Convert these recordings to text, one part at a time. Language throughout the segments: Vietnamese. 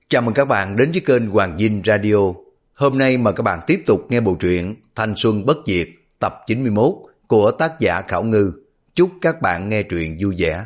Chào mừng các bạn đến với kênh Hoàng Vinh Radio. Hôm nay mời các bạn tiếp tục nghe bộ truyện Thanh Xuân Bất Diệt tập 91 của tác giả Khảo Ngư. Chúc các bạn nghe truyện vui vẻ.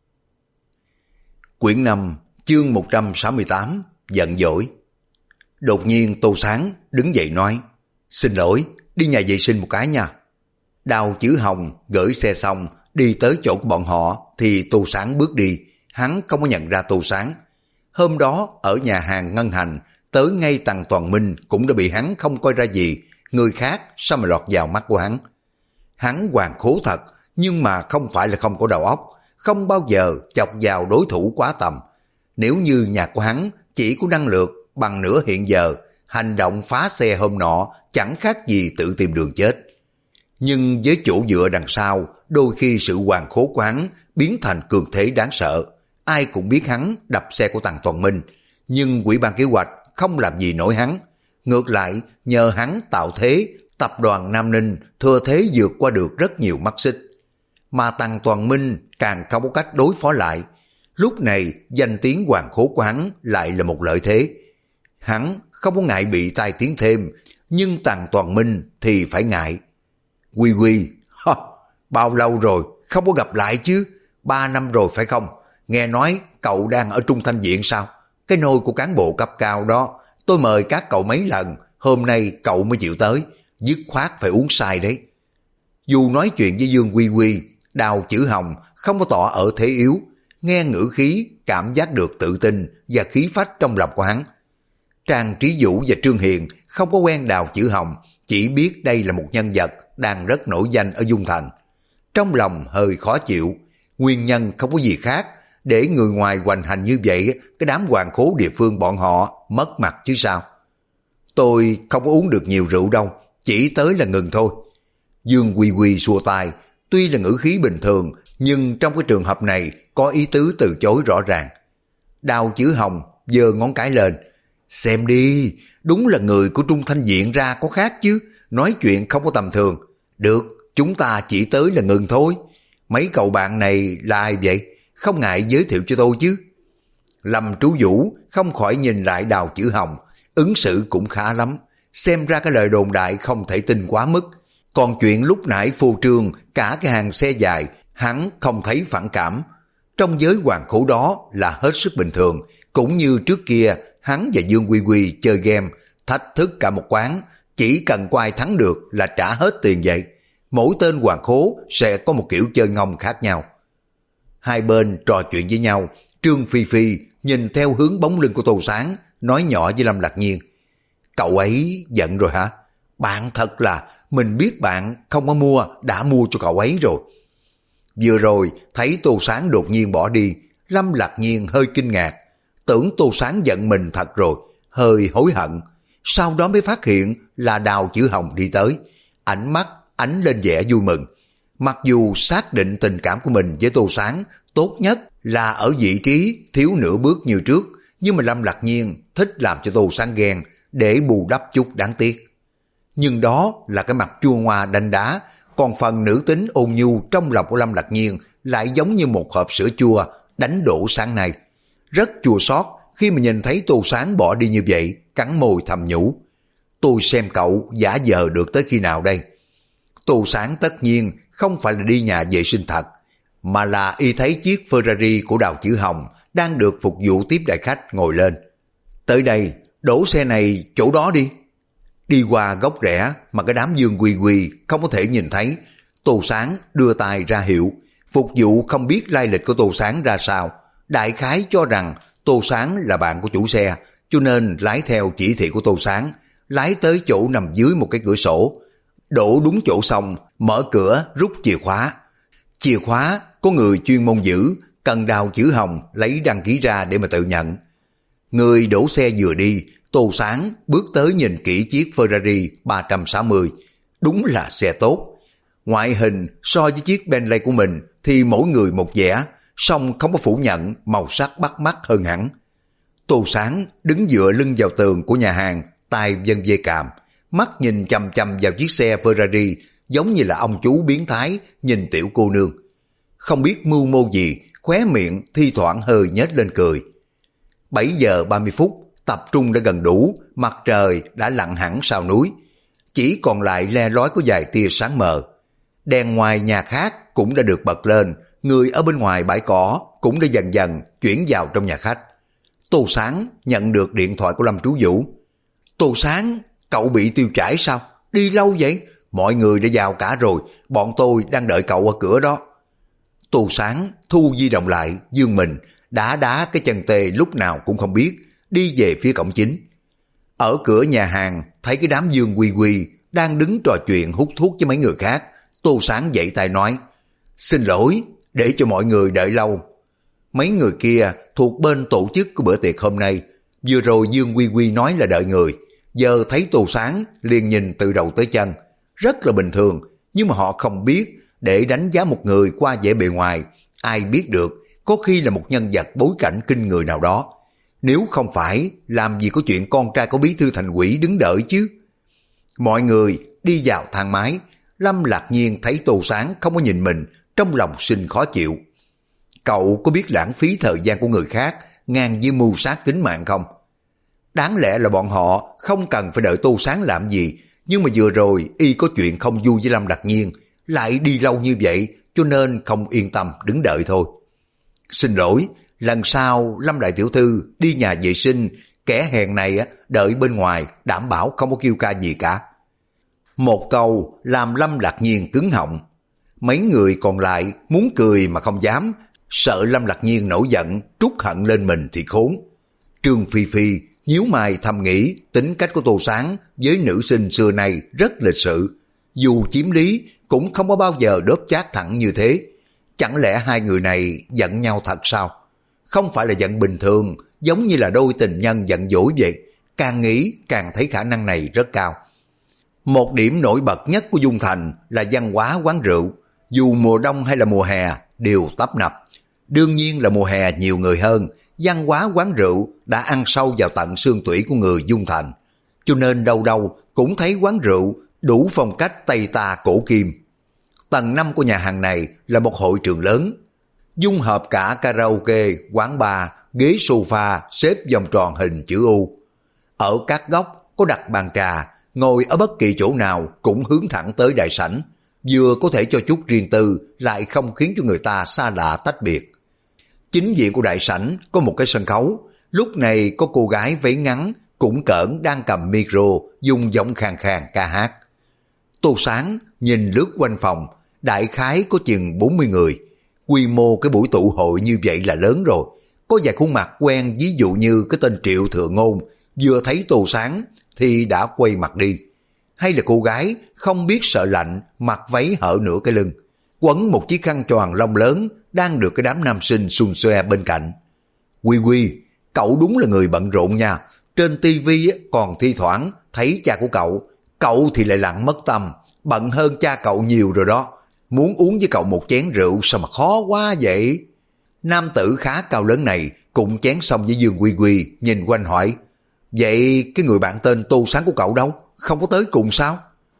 Quyển 5, chương 168, giận dỗi. Đột nhiên Tô Sáng đứng dậy nói: "Xin lỗi, đi nhà vệ sinh một cái nha." Đào Chữ Hồng gửi xe xong đi tới chỗ của bọn họ thì Tô Sáng bước đi. Hắn không có nhận ra Tô Sáng. Hôm đó ở nhà hàng Ngân Hành, tới ngay Tằng Toàn Minh cũng đã bị hắn không coi ra gì. Người khác sao mà lọt vào mắt của hắn. Hắn hoàn khố thật, nhưng mà không phải là không có đầu óc, không bao giờ chọc vào đối thủ quá tầm. Nếu như nhà của hắn chỉ có năng lực bằng nửa hiện giờ, hành động phá xe hôm nọ chẳng khác gì tự tìm đường chết. Nhưng với chỗ dựa đằng sau, đôi khi sự hoàn khố của hắn biến thành cường thế đáng sợ. Ai cũng biết hắn đập xe của Tằng Toàn Minh, nhưng Ủy ban kế hoạch không làm gì nổi hắn. Ngược lại, nhờ hắn tạo thế, tập đoàn Nam Ninh thừa thế vượt qua được rất nhiều mắt xích. Mà Tằng Toàn Minh càng không có cách đối phó lại. Lúc này, danh tiếng hoàn khố của hắn lại là một lợi thế. Hắn không có ngại bị tai tiếng thêm, nhưng Tằng Toàn Minh thì phải ngại. Quy Quy, bao lâu rồi, không có gặp lại chứ, 3 năm rồi phải không? Nghe nói cậu đang ở Trung Thanh Viện sao? Cái nôi của cán bộ cấp cao đó, tôi mời các cậu mấy lần, hôm nay cậu mới chịu tới, dứt khoát phải uống sai đấy. Dù nói chuyện với Dương Quy Quy, Đào Chữ Hồng không có tỏ ở thế yếu, nghe ngữ khí cảm giác được tự tin và khí phách trong lòng của hắn. Trang Trí Vũ và Trương Hiền không có quen Đào Chữ Hồng, chỉ biết đây là một nhân vật đang rất nổi danh ở Dung Thành. Trong lòng hơi khó chịu, nguyên nhân không có gì khác, để người ngoài hoành hành như vậy, cái đám hoàng khố địa phương bọn họ mất mặt chứ sao. Tôi không có uống được nhiều rượu đâu, chỉ tới là ngừng thôi. Dương Quy Quy xua tay, tuy là ngữ khí bình thường, nhưng trong cái trường hợp này có ý tứ từ chối rõ ràng. Đào Chữ Hồng giơ ngón cái lên, xem đi, đúng là người của Trung Thanh Viện ra có khác chứ, nói chuyện không có tầm thường. Được, chúng ta chỉ tới là ngừng thôi. Mấy cậu bạn này là ai vậy? Không ngại giới thiệu cho tôi chứ. Lâm Trú Vũ không khỏi nhìn lại Đào Chữ Hồng, ứng xử cũng khá lắm. Xem ra cái lời đồn đại không thể tin quá mức. Còn chuyện lúc nãy phô trương cả cái hàng xe dài, hắn không thấy phản cảm. Trong giới hoàng khố đó là hết sức bình thường. Cũng như trước kia, hắn và Dương Quy Quy chơi game, thách thức cả một quán, chỉ cần có ai thắng được là trả hết tiền vậy. Mỗi tên hoàng khố sẽ có một kiểu chơi ngông khác nhau. Hai bên trò chuyện với nhau, Trương Phi Phi nhìn theo hướng bóng lưng của Tô Sáng, nói nhỏ với Lâm Lạc Nhiên: "Cậu ấy giận rồi hả? Bạn thật là, mình biết bạn không có mua, đã mua cho cậu ấy rồi." Vừa rồi thấy Tô Sáng đột nhiên bỏ đi, Lâm Lạc Nhiên hơi kinh ngạc, tưởng Tô Sáng giận mình thật rồi, hơi hối hận. Sau đó mới phát hiện là Đào Chữ Hồng đi tới, ánh mắt ánh lên vẻ vui mừng. Mặc dù xác định tình cảm của mình với Tô Sáng tốt nhất là ở vị trí thiếu nửa bước như trước, nhưng mà Lâm Lạc Nhiên thích làm cho Tô Sáng ghen để bù đắp chút đáng tiếc. Nhưng đó là cái mặt chua ngoa đanh đá, còn phần nữ tính ôn nhu trong lòng của Lâm Lạc Nhiên lại giống như một hộp sữa chua đánh đổ sáng nay. Rất chua xót khi mà nhìn thấy Tô Sáng bỏ đi như vậy, cắn môi thầm nhủ: "Tôi xem cậu giả vờ được tới khi nào đây?" Tô Sáng tất nhiên không phải là đi nhà vệ sinh thật, mà là y thấy chiếc Ferrari của Đào Chữ Hồng đang được phục vụ tiếp đại khách ngồi lên. "Tới đây, đổ xe này chỗ đó đi." Đi qua góc rẽ mà cái đám Dương Quy Quy không có thể nhìn thấy, Tô Sáng đưa tay ra hiệu. Phục vụ không biết lai lịch của Tô Sáng ra sao, đại khái cho rằng Tô Sáng là bạn của chủ xe, cho nên lái theo chỉ thị của Tô Sáng, lái tới chỗ nằm dưới một cái cửa sổ. Đổ đúng chỗ xong, mở cửa rút chìa khóa. Chìa khóa có người chuyên môn giữ, cần Đào Chữ Hồng lấy đăng ký ra để mà tự nhận. Người đổ xe vừa đi, Tô Sáng bước tới nhìn kỹ chiếc Ferrari 360. Đúng là xe tốt. Ngoại hình so với chiếc Bentley của mình thì mỗi người một vẻ, song không có phủ nhận màu sắc bắt mắt hơn hẳn. Tô Sáng đứng dựa lưng vào tường của nhà hàng, tay vân dây càm, mắt nhìn chằm chằm vào chiếc xe Ferrari, giống như là ông chú biến thái nhìn tiểu cô nương. Không biết mưu mô gì, khóe miệng thi thoảng hơi nhếch lên cười. 7 giờ 30 phút, tập trung đã gần đủ, mặt trời đã lặn hẳn sau núi. Chỉ còn lại le lói có vài tia sáng mờ. Đèn ngoài nhà khác cũng đã được bật lên, người ở bên ngoài bãi cỏ cũng đã dần dần chuyển vào trong nhà khách. Tô Sáng nhận được điện thoại của Lâm Trú Vũ. Tô Sáng, cậu bị tiêu chảy sao? Đi lâu vậy? Mọi người đã vào cả rồi, bọn tôi đang đợi cậu ở cửa đó. Tô Sáng thu di động lại, dương mình, đá cái chân tê lúc nào cũng không biết, đi về phía cổng chính. Ở cửa nhà hàng, thấy cái đám Dương Quy Quy đang đứng trò chuyện hút thuốc với mấy người khác. Tô Sáng vẫy tay nói, xin lỗi, để cho mọi người đợi lâu. Mấy người kia thuộc bên tổ chức của bữa tiệc hôm nay. Vừa rồi Dương Quy Quy nói là đợi người, giờ thấy Tô Sáng liền nhìn từ đầu tới chân. Rất là bình thường, nhưng mà họ không biết để đánh giá một người qua vẻ bề ngoài. Ai biết được, có khi là một nhân vật bối cảnh kinh người nào đó. Nếu không phải, làm gì có chuyện con trai của bí thư thành ủy đứng đợi chứ. Mọi người đi vào thang máy. Lâm Lạc Nhiên thấy Tô Sáng không có nhìn mình, trong lòng sinh khó chịu. Cậu có biết lãng phí thời gian của người khác ngang với mưu sát tính mạng không? Đáng lẽ là bọn họ không cần phải đợi Tô Sáng làm gì, nhưng mà vừa rồi y có chuyện không vui với Lâm Lạc Nhiên, lại đi lâu như vậy cho nên không yên tâm đứng đợi thôi. Xin lỗi, lần sau Lâm đại tiểu thư đi nhà vệ sinh, kẻ hèn này đợi bên ngoài đảm bảo không có kêu ca gì cả. Một câu làm Lâm Lạc Nhiên cứng họng. Mấy người còn lại muốn cười mà không dám, sợ Lâm Lạc Nhiên nổi giận trút hận lên mình thì khốn. Trương Phi Phi nhíu mày thầm nghĩ tính cách của Tô Sáng với nữ sinh xưa nay rất lịch sự. Dù chiếm lý cũng không có bao giờ đớp chát thẳng như thế. Chẳng lẽ hai người này giận nhau thật sao? Không phải là giận bình thường, giống như là đôi tình nhân giận dỗi vậy. Càng nghĩ càng thấy khả năng này rất cao. Một điểm nổi bật nhất của Dung Thành là văn hóa quán rượu. Dù mùa đông hay là mùa hè đều tấp nập. Đương nhiên là mùa hè nhiều người hơn, văn hóa quán rượu đã ăn sâu vào tận xương tủy của người Dung Thành. Cho nên đâu đâu cũng thấy quán rượu đủ phong cách Tây ta cổ kim. Tầng 5 của nhà hàng này là một hội trường lớn, dung hợp cả karaoke, quán bar, ghế sofa xếp vòng tròn hình chữ U. Ở các góc có đặt bàn trà, ngồi ở bất kỳ chỗ nào cũng hướng thẳng tới đại sảnh, vừa có thể cho chút riêng tư, lại không khiến cho người ta xa lạ tách biệt. Chính diện của đại sảnh có một cái sân khấu, lúc này có cô gái váy ngắn, cũng cỡn đang cầm micro, dùng giọng khàn khàn ca hát. Tô Sáng nhìn lướt quanh phòng, đại khái có chừng 40 người. Quy mô cái buổi tụ hội như vậy là lớn rồi. Có vài khuôn mặt quen, ví dụ như cái tên Triệu Thừa Ngôn, vừa thấy Tô Sáng thì đã quay mặt đi. Hay là cô gái không biết sợ lạnh, mặc váy hở nửa cái lưng, quấn một chiếc khăn choàng lông lớn, đang được cái đám nam sinh xun xoe bên cạnh. Quy Quy, cậu đúng là người bận rộn nha. Trên tivi còn thi thoảng thấy cha của cậu thì lại lặng mất tâm, bận hơn cha cậu nhiều rồi đó. Muốn uống với cậu một chén rượu sao mà khó quá vậy? Nam tử khá cao lớn này cũng chén xong với Dương Quy Quy, nhìn quanh hỏi, vậy cái người bạn tên Tô Sáng của cậu đâu? Không có tới cùng sao?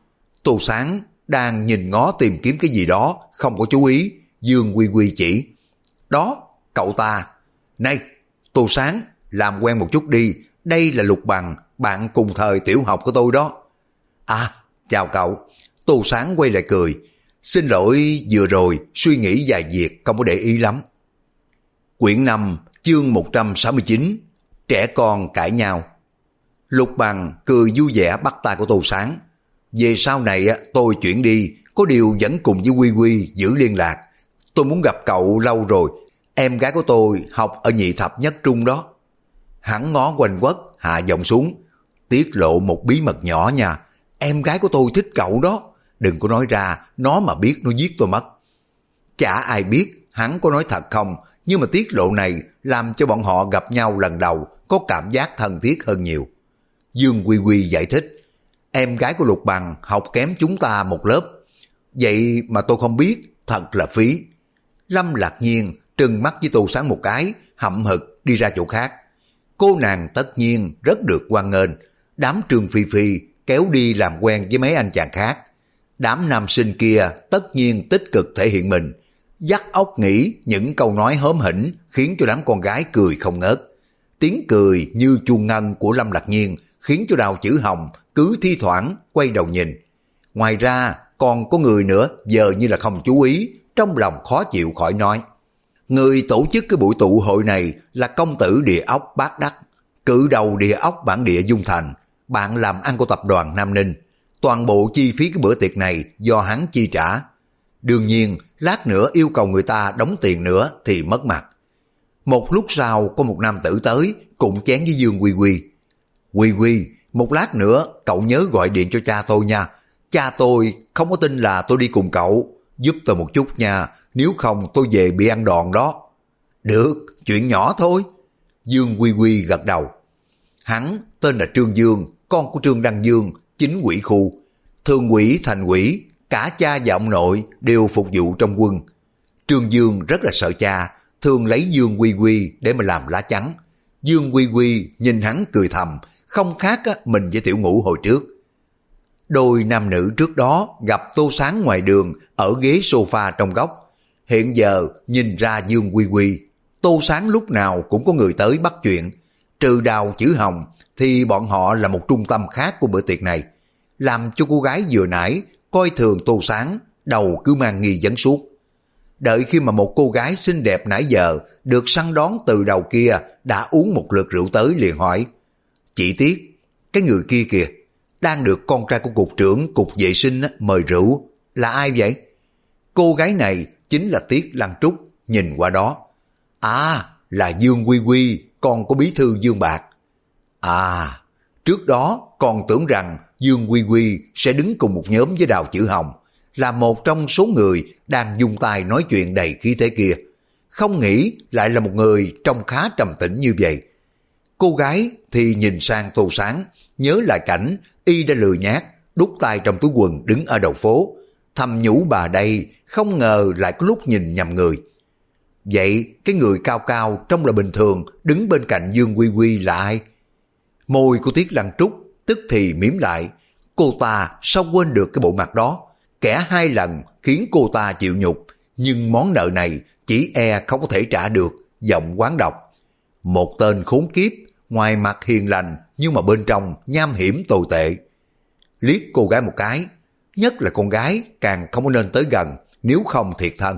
Tô Sáng đang nhìn ngó tìm kiếm cái gì đó, không có chú ý. Dương Quy Quy chỉ, đó, cậu ta. Này, Tô Sáng, làm quen một chút đi, đây là Lục Bằng, bạn cùng thời tiểu học của tôi đó. À, chào cậu. Tô Sáng quay lại cười, xin lỗi vừa rồi suy nghĩ vài việc không có để ý lắm. Quyển 5 chương 169, trẻ con cãi nhau. Lục Bằng cười vui vẻ bắt tay của Tô Sáng. Về sau này tôi chuyển đi, có điều vẫn cùng với Quy Quy giữ liên lạc. Tôi muốn gặp cậu lâu rồi, em gái của tôi học ở nhị thập nhất trung đó. Hắn ngó quanh quất, hạ giọng xuống, tiết lộ một bí mật nhỏ nha. Em gái của tôi thích cậu đó, đừng có nói ra, nó mà biết nó giết tôi mất. Chả ai biết hắn có nói thật không, nhưng mà tiết lộ này làm cho bọn họ gặp nhau lần đầu có cảm giác thân thiết hơn nhiều. Dương Quy Quy giải thích, em gái của Lục Bằng học kém chúng ta một lớp, vậy mà tôi không biết, thật là phí. Lâm Lạc Nhiên trừng mắt với Tô Sáng một cái, hậm hực đi ra chỗ khác. Cô nàng tất nhiên rất được hoan nghênh, đám Trương Phi Phi kéo đi làm quen với mấy anh chàng khác. Đám nam sinh kia tất nhiên tích cực thể hiện mình, dắt óc nghĩ những câu nói hóm hỉnh khiến cho đám con gái cười không ngớt. Tiếng cười như chuông ngân của Lâm Lạc Nhiên khiến cho Đào Chữ Hồng cứ thi thoảng quay đầu nhìn. Ngoài ra còn có người nữa giờ như là không chú ý, trong lòng khó chịu khỏi nói. Người tổ chức cái buổi tụ hội này là công tử địa ốc Bác Đắc, cự đầu địa ốc bản địa Dung Thành, bạn làm ăn của tập đoàn Nam Ninh. Toàn bộ chi phí cái bữa tiệc này do hắn chi trả. Đương nhiên, lát nữa yêu cầu người ta đóng tiền nữa thì mất mặt. Một lúc sau có một nam tử tới, cùng chén với Dương Quy Quy. Quy Quy, một lát nữa cậu nhớ gọi điện cho cha tôi nha. Cha tôi không có tin là tôi đi cùng cậu. Giúp tôi một chút nha, nếu không tôi về bị ăn đòn đó. Được, chuyện nhỏ thôi. Dương Quy Quy gật đầu. Hắn tên là Trương Dương, con của Trương Đăng Dương, chính ủy khu. Thường ủy, thành ủy, cả cha và ông nội đều phục vụ trong quân. Trương Dương rất là sợ cha, thường lấy Dương Quy Quy để mà làm lá chắn. Dương Quy Quy nhìn hắn cười thầm, không khác mình với Tiểu Ngũ hồi trước. Đôi nam nữ trước đó gặp Tô Sáng ngoài đường ở ghế sofa trong góc. Hiện giờ nhìn ra Dương Quy Quy, Tô Sáng lúc nào cũng có người tới bắt chuyện. Trừ Đào Chữ Hồng thì bọn họ là một trung tâm khác của bữa tiệc này. Làm cho cô gái vừa nãy coi thường Tô Sáng, đầu cứ mang nghi vấn suốt. Đợi khi mà một cô gái xinh đẹp nãy giờ được săn đón từ đầu kia đã uống một lượt rượu tới liền hỏi. Chị Tiết, cái người kia kìa, đang được con trai của cục trưởng cục vệ sinh mời rượu, là ai vậy? Cô gái này chính là Tiết Lăng Trúc, nhìn qua đó. À, là Dương Quy Quy, con của bí thư Dương Bạc. À, trước đó còn tưởng rằng Dương Quy Quy sẽ đứng cùng một nhóm với Đào Chữ Hồng, là một trong số người đang dùng tay nói chuyện đầy khí thế kia. Không nghĩ lại là một người trông khá trầm tĩnh như vậy. Cô gái thì nhìn sang Tô Sáng, nhớ lại cảnh y đã lười nhác, đút tay trong túi quần đứng ở đầu phố. Thầm nhủ bà đây, không ngờ lại có lúc nhìn nhầm người. Vậy cái người cao cao trông là bình thường đứng bên cạnh Dương Quy Quy là ai? Môi của Tiết Lăng Trúc tức thì mím lại. Cô ta sao quên được cái bộ mặt đó? Kẻ 2 lần khiến cô ta chịu nhục, nhưng món nợ này chỉ e không có thể trả được, giọng quán độc. Một tên khốn kiếp, ngoài mặt hiền lành nhưng mà bên trong nham hiểm tồi tệ. Liếc cô gái một cái, nhất là con gái càng không có nên tới gần, nếu không thiệt thân.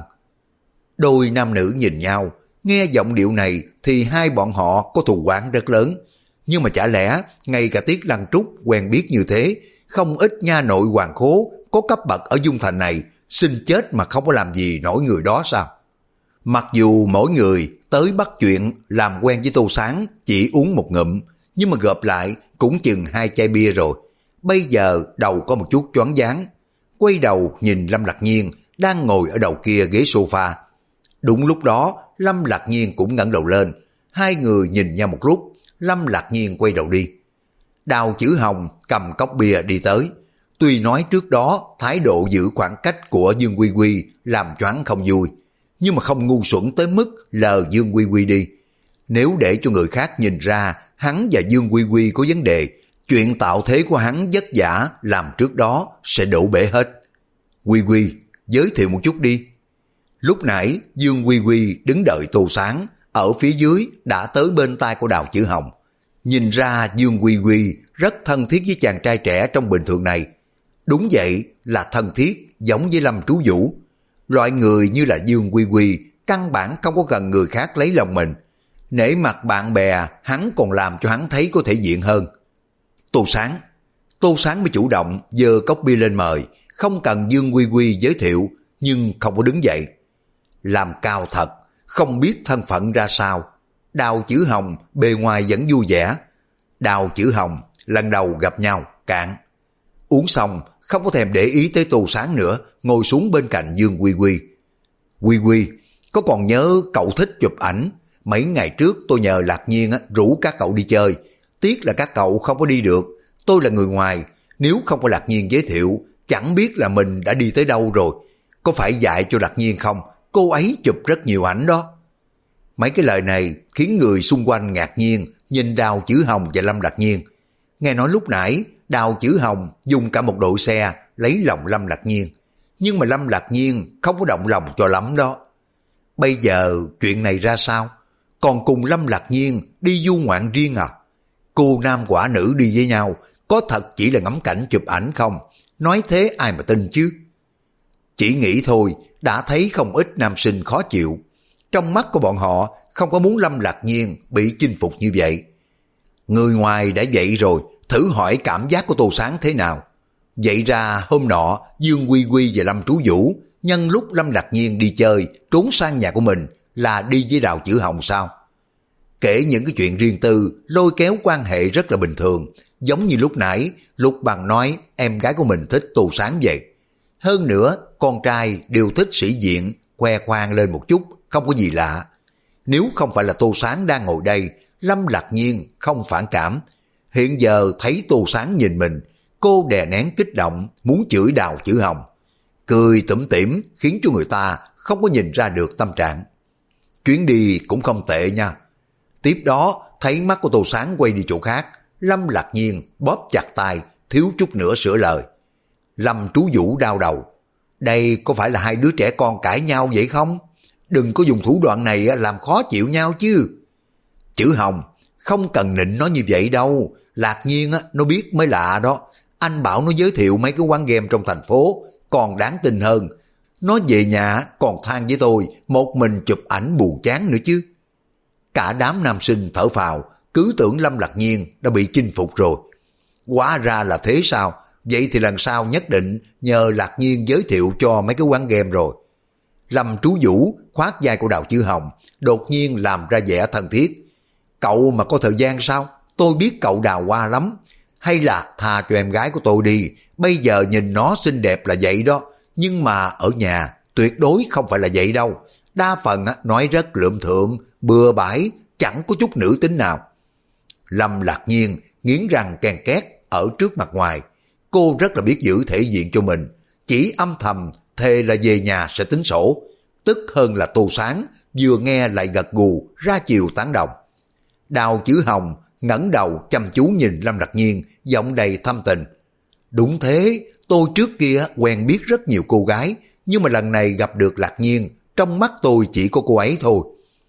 Đôi nam nữ nhìn nhau, nghe giọng điệu này thì hai bọn họ có thù oán rất lớn. Nhưng mà chả lẽ ngay cả Tiết Lăng Trúc quen biết như thế, không ít nha nội hoàng khố có cấp bậc ở Dung Thành này xin chết mà không có làm gì nổi người đó sao? Mặc dù mỗi người tới bắt chuyện làm quen với Tô Sáng chỉ uống một ngụm, nhưng mà gộp lại cũng chừng 2 chai bia rồi. Bây giờ đầu có một chút choáng váng, quay đầu nhìn Lâm Lạc Nhiên đang ngồi ở đầu kia ghế sofa. Đúng lúc đó Lâm Lạc Nhiên cũng ngẩng đầu lên, hai người nhìn nhau một lúc, Lâm Lạc Nhiên quay đầu đi. Đào Chữ Hồng cầm cốc bia đi tới. Tuy nói trước đó thái độ giữ khoảng cách của Dương Quy Quy làm cho hắn không vui, nhưng mà không ngu xuẩn tới mức lờ Dương Quy Quy đi. Nếu để cho người khác nhìn ra hắn và Dương Quy Quy có vấn đề, chuyện tạo thế của hắn vất vả làm trước đó sẽ đổ bể hết. Quy Quy, giới thiệu một chút đi. Lúc nãy Dương Quy Quy đứng đợi Tô Sáng, ở phía dưới đã tới bên tai của Đào Chữ Hồng. Nhìn ra Dương Quy Quy rất thân thiết với chàng trai trẻ trong bình thường này. Đúng vậy, là thân thiết giống với Lâm Trú Vũ. Loại người như là Dương Quy Quy căn bản không có cần người khác lấy lòng mình. Nể mặt bạn bè, hắn còn làm cho hắn thấy có thể diện hơn. Tô Sáng mới chủ động giơ cốc bia lên mời, không cần Dương Quy Quy giới thiệu, nhưng không có đứng dậy. Làm cao thật, không biết thân phận ra sao. Đào Chữ Hồng bề ngoài vẫn vui vẻ. Đào Chữ Hồng lần đầu gặp nhau, cạn. Uống xong không có thèm để ý tới Tô Sáng nữa, ngồi xuống bên cạnh Dương Quy Quy. Quy Quy, có còn nhớ cậu thích chụp ảnh? Mấy ngày trước tôi nhờ Lạc Nhiên rủ các cậu đi chơi. Tiếc là các cậu không có đi được. Tôi là người ngoài, nếu không có Lạc Nhiên giới thiệu, chẳng biết là mình đã đi tới đâu rồi. Có phải dạy cho Lạc Nhiên không? Cô ấy chụp rất nhiều ảnh đó. Mấy cái lời này khiến người xung quanh ngạc nhiên nhìn Đào Chữ Hồng và Lâm Lạc Nhiên. Nghe nói lúc nãy Đào Chữ Hồng dùng cả một đội xe lấy lòng Lâm Lạc Nhiên, nhưng mà Lâm Lạc Nhiên không có động lòng cho lắm đó. Bây giờ chuyện này ra sao? còn cùng Lâm Lạc Nhiên đi du ngoạn riêng à? Cô nam quả nữ đi với nhau, có thật chỉ là ngắm cảnh chụp ảnh không? Nói thế ai mà tin chứ? Chỉ nghĩ thôi, đã thấy không ít nam sinh khó chịu. Trong mắt của bọn họ không có muốn Lâm Lạc Nhiên bị chinh phục như vậy. Người ngoài đã vậy rồi, thử hỏi cảm giác của Tô Sáng thế nào? Vậy ra hôm nọ Dương Quy Quy và Lâm Trú Vũ nhân lúc Lâm Lạc Nhiên đi chơi trốn sang nhà của mình là đi với Đào Chữ Hồng sao? Kể những cái chuyện riêng tư, lôi kéo quan hệ rất là bình thường, giống như lúc nãy Lục Bằng nói em gái của mình thích Tô Sáng vậy. Hơn nữa con trai đều thích sĩ diện, khoe khoang lên một chút, không có gì lạ. Nếu không phải là Tô Sáng đang ngồi đây, Lâm Lạc Nhiên không phản cảm. Hiện giờ thấy Tô Sáng nhìn mình, cô đè nén kích động, muốn chửi Đào Chữ Hồng. Cười tủm tỉm khiến cho người ta không có nhìn ra được tâm trạng. Chuyến đi cũng không tệ nha. Tiếp đó thấy mắt của Tô Sáng quay đi chỗ khác, Lâm Lạc Nhiên bóp chặt tay, thiếu chút nữa sửa lời. Lâm Trú Vũ đau đầu. Đây có phải là hai đứa trẻ con cãi nhau vậy không? Đừng có dùng thủ đoạn này làm khó chịu nhau chứ. Chữ Hồng, không cần nịnh nó như vậy đâu. Lạc Nhiên nó biết mới lạ đó. Anh bảo nó giới thiệu mấy cái quán game trong thành phố, còn đáng tin hơn. Nó về nhà còn than với tôi, một mình chụp ảnh buồn chán nữa chứ. Cả đám nam sinh thở phào, cứ tưởng Lâm Lạc Nhiên đã bị chinh phục rồi. Hóa ra là thế sao? Vậy thì lần sau nhất định nhờ Lạc Nhiên giới thiệu cho mấy cái quán game rồi. Lâm Trú Vũ khoác vai của Đào Chữ Hồng, đột nhiên làm ra vẻ thân thiết. Cậu mà có thời gian sao? Tôi biết cậu đào hoa lắm. Hay là tha cho em gái của tôi đi, bây giờ nhìn nó xinh đẹp là vậy đó. Nhưng mà ở nhà tuyệt đối không phải là vậy đâu. Đa phần nói rất lượm thượng, bừa bãi, chẳng có chút nữ tính nào. Lâm Lạc Nhiên nghiến răng ken két ở trước mặt ngoài. Cô rất là biết giữ thể diện cho mình, chỉ âm thầm thề là về nhà sẽ tính sổ. Tức hơn là Tô Sáng vừa nghe lại gật gù ra chiều tán đồng. Đào Chữ Hồng ngẩng đầu chăm chú nhìn Lâm Lạc Nhiên, giọng đầy thâm tình. Đúng thế, tôi trước kia quen biết rất nhiều cô gái, nhưng mà lần này gặp được Lạc Nhiên, trong mắt tôi chỉ có cô ấy thôi.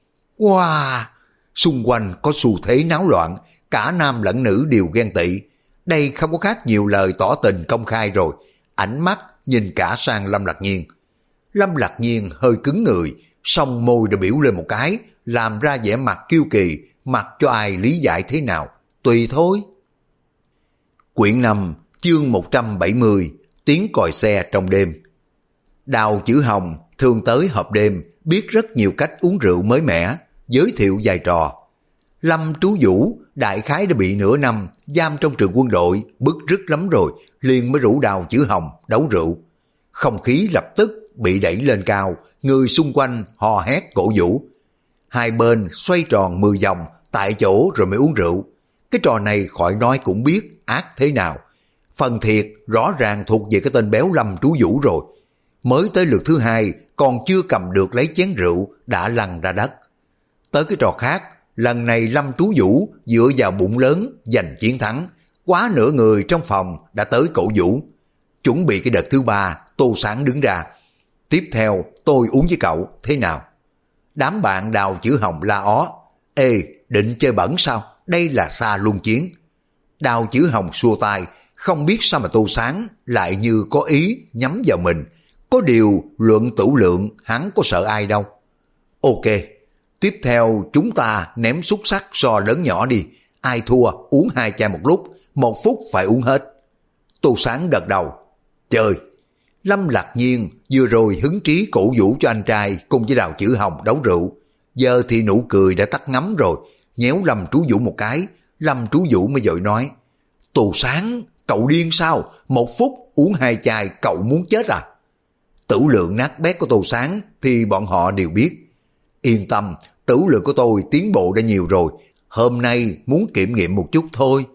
Wow! Xung quanh có xu thế náo loạn, cả nam lẫn nữ đều ghen tị. Đây không có khác nhiều lời tỏ tình công khai rồi. Ánh mắt nhìn cả sang Lâm Lạc Nhiên. Lâm Lạc Nhiên hơi cứng người, song môi đã biểu lên một cái, làm ra vẻ mặt kiêu kỳ, mặc cho ai lý giải thế nào, tùy thôi. Quyển 5, chương 170, tiếng còi xe trong đêm. Đào Chữ Hồng thường tới họp đêm, biết rất nhiều cách uống rượu mới mẻ, giới thiệu vài trò. Lâm Trú Vũ đại khái đã bị nửa năm giam trong trường quân đội, bức rứt lắm rồi, liền mới rủ Đào Chữ Hồng đấu rượu. Không khí lập tức bị đẩy lên cao, người xung quanh hò hét cổ vũ. Hai bên xoay tròn 10 vòng tại chỗ rồi mới uống rượu. Cái trò này khỏi nói cũng biết ác thế nào. Phần thiệt rõ ràng thuộc về cái tên béo Lâm Trú Vũ rồi. Mới tới lượt thứ hai còn chưa cầm được lấy chén rượu đã lăn ra đất. Tới cái trò khác, lần này Lâm Trú Vũ dựa vào bụng lớn giành chiến thắng. Quá nửa người trong phòng đã tới cổ vũ. Chuẩn bị cái đợt thứ ba, Tô Sáng đứng ra. Tiếp theo tôi uống với cậu, thế nào? Đám bạn Đào Chữ Hồng la ó. Ê, định chơi bẩn sao? Đây là xa luân chiến. Đào Chữ Hồng xua tay, không biết sao mà Tô Sáng lại như có ý nhắm vào mình. Có điều luận tửu lượng hắn có sợ ai đâu. Ok, tiếp theo chúng ta ném xúc xắc so lớn nhỏ đi. Ai thua uống 2 chai một lúc, 1 phút phải uống hết. Tô Sáng gật đầu. Chơi. Lâm Lạc Nhiên vừa rồi hứng trí cổ vũ cho anh trai cùng với Đào Chữ Hồng đấu rượu. Giờ thì nụ cười đã tắt ngấm rồi. Nhéo Lâm Trú Vũ một cái. Lâm Trú Vũ mới vội nói. Tô Sáng, cậu điên sao? 1 phút uống 2 chai cậu muốn chết à? Tửu lượng nát bét của Tô Sáng thì bọn họ đều biết. Yên tâm, tửu lượng của tôi tiến bộ đã nhiều rồi. Hôm nay muốn kiểm nghiệm một chút thôi.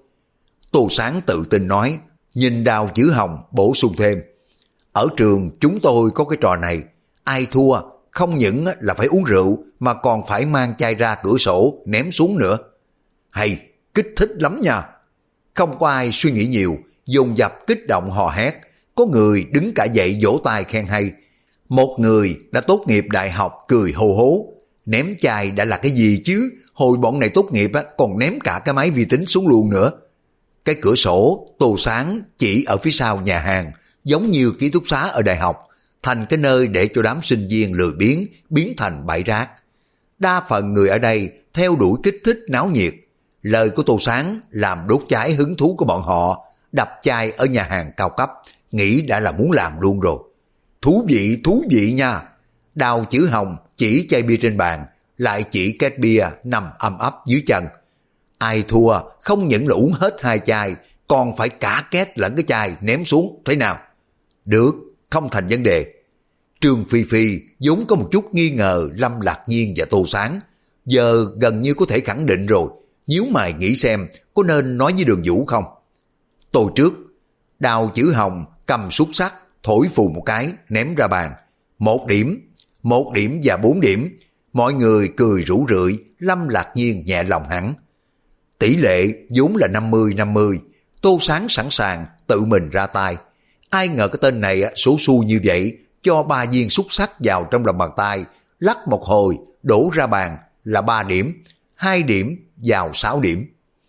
Tô Sáng tự tin nói, nhìn Đào Chữ Hồng bổ sung thêm. Ở trường chúng tôi có cái trò này, ai thua không những là phải uống rượu mà còn phải mang chai ra cửa sổ ném xuống nữa. Hay, kích thích lắm nha. Không có ai suy nghĩ nhiều, dồn dập kích động hò hét. Có người đứng cả dậy vỗ tay khen hay. Một người đã tốt nghiệp đại học cười hô hố. ném chai đã là cái gì chứ, hồi bọn này tốt nghiệp còn ném cả cái máy vi tính xuống luôn nữa. Cái cửa sổ Tô Sáng chỉ ở phía sau nhà hàng, giống như ký túc xá ở đại học, thành cái nơi để cho đám sinh viên lười biếng biến thành bãi rác. Đa phần người ở đây theo đuổi kích thích náo nhiệt. Lời của Tô Sáng làm đốt cháy hứng thú của bọn họ, đập chai ở nhà hàng cao cấp, nghĩ đã là muốn làm luôn rồi. Thú vị nha. Đào Chữ Hồng chỉ chai bia trên bàn, lại chỉ két bia nằm ầm ấp dưới chân. Ai thua không những là uống hết 2 chai, còn phải cả két lẫn cái chai ném xuống, thế nào? Được, không thành vấn đề. Trương Phi Phi vốn có một chút nghi ngờ Lâm Lạc Nhiên và Tô Sáng, giờ gần như có thể khẳng định rồi, nhíu mày nghĩ xem có nên nói với Đường Vũ không. Tôi trước. Đào Chữ Hồng cầm xúc xắc thổi phù một cái ném ra bàn. 1 điểm, 1 điểm và 4 điểm. Mọi người cười rủ rượi, Lâm Lạc Nhiên nhẹ lòng hẳn. Tỷ lệ vốn là 50-50, Tô Sáng sẵn sàng tự mình ra tay. Ai ngờ cái tên này số xu như vậy, cho 3 viên xúc xắc vào trong lòng bàn tay, lắc một hồi, đổ ra bàn là 3 điểm, 2 điểm vào 6 điểm.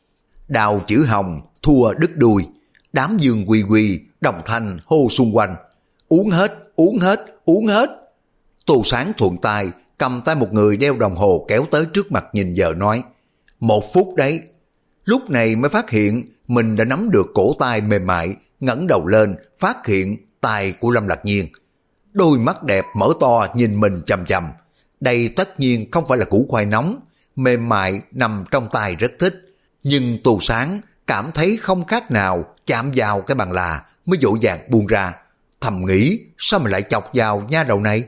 Đào Chữ Hồng thua đứt đuôi, đám Dương Quy Quy, Đồng Thanh hô xung quanh. Uống hết, uống hết, uống hết. Tô Sáng thuận tay, cầm tay một người đeo đồng hồ kéo tới trước mặt nhìn giờ nói, 1 phút đấy. Lúc này mới phát hiện mình đã nắm được cổ tay mềm mại, ngẩng đầu lên phát hiện tay của Lâm Lạc Nhiên. Đôi mắt đẹp mở to nhìn mình chằm chằm. Đây tất nhiên không phải là củ khoai nóng, mềm mại nằm trong tay rất thích. Nhưng Tô Sáng cảm thấy không khác nào chạm vào cái bàn là mới vội vàng buông ra. Thầm nghĩ sao mà lại chọc vào nha đầu này.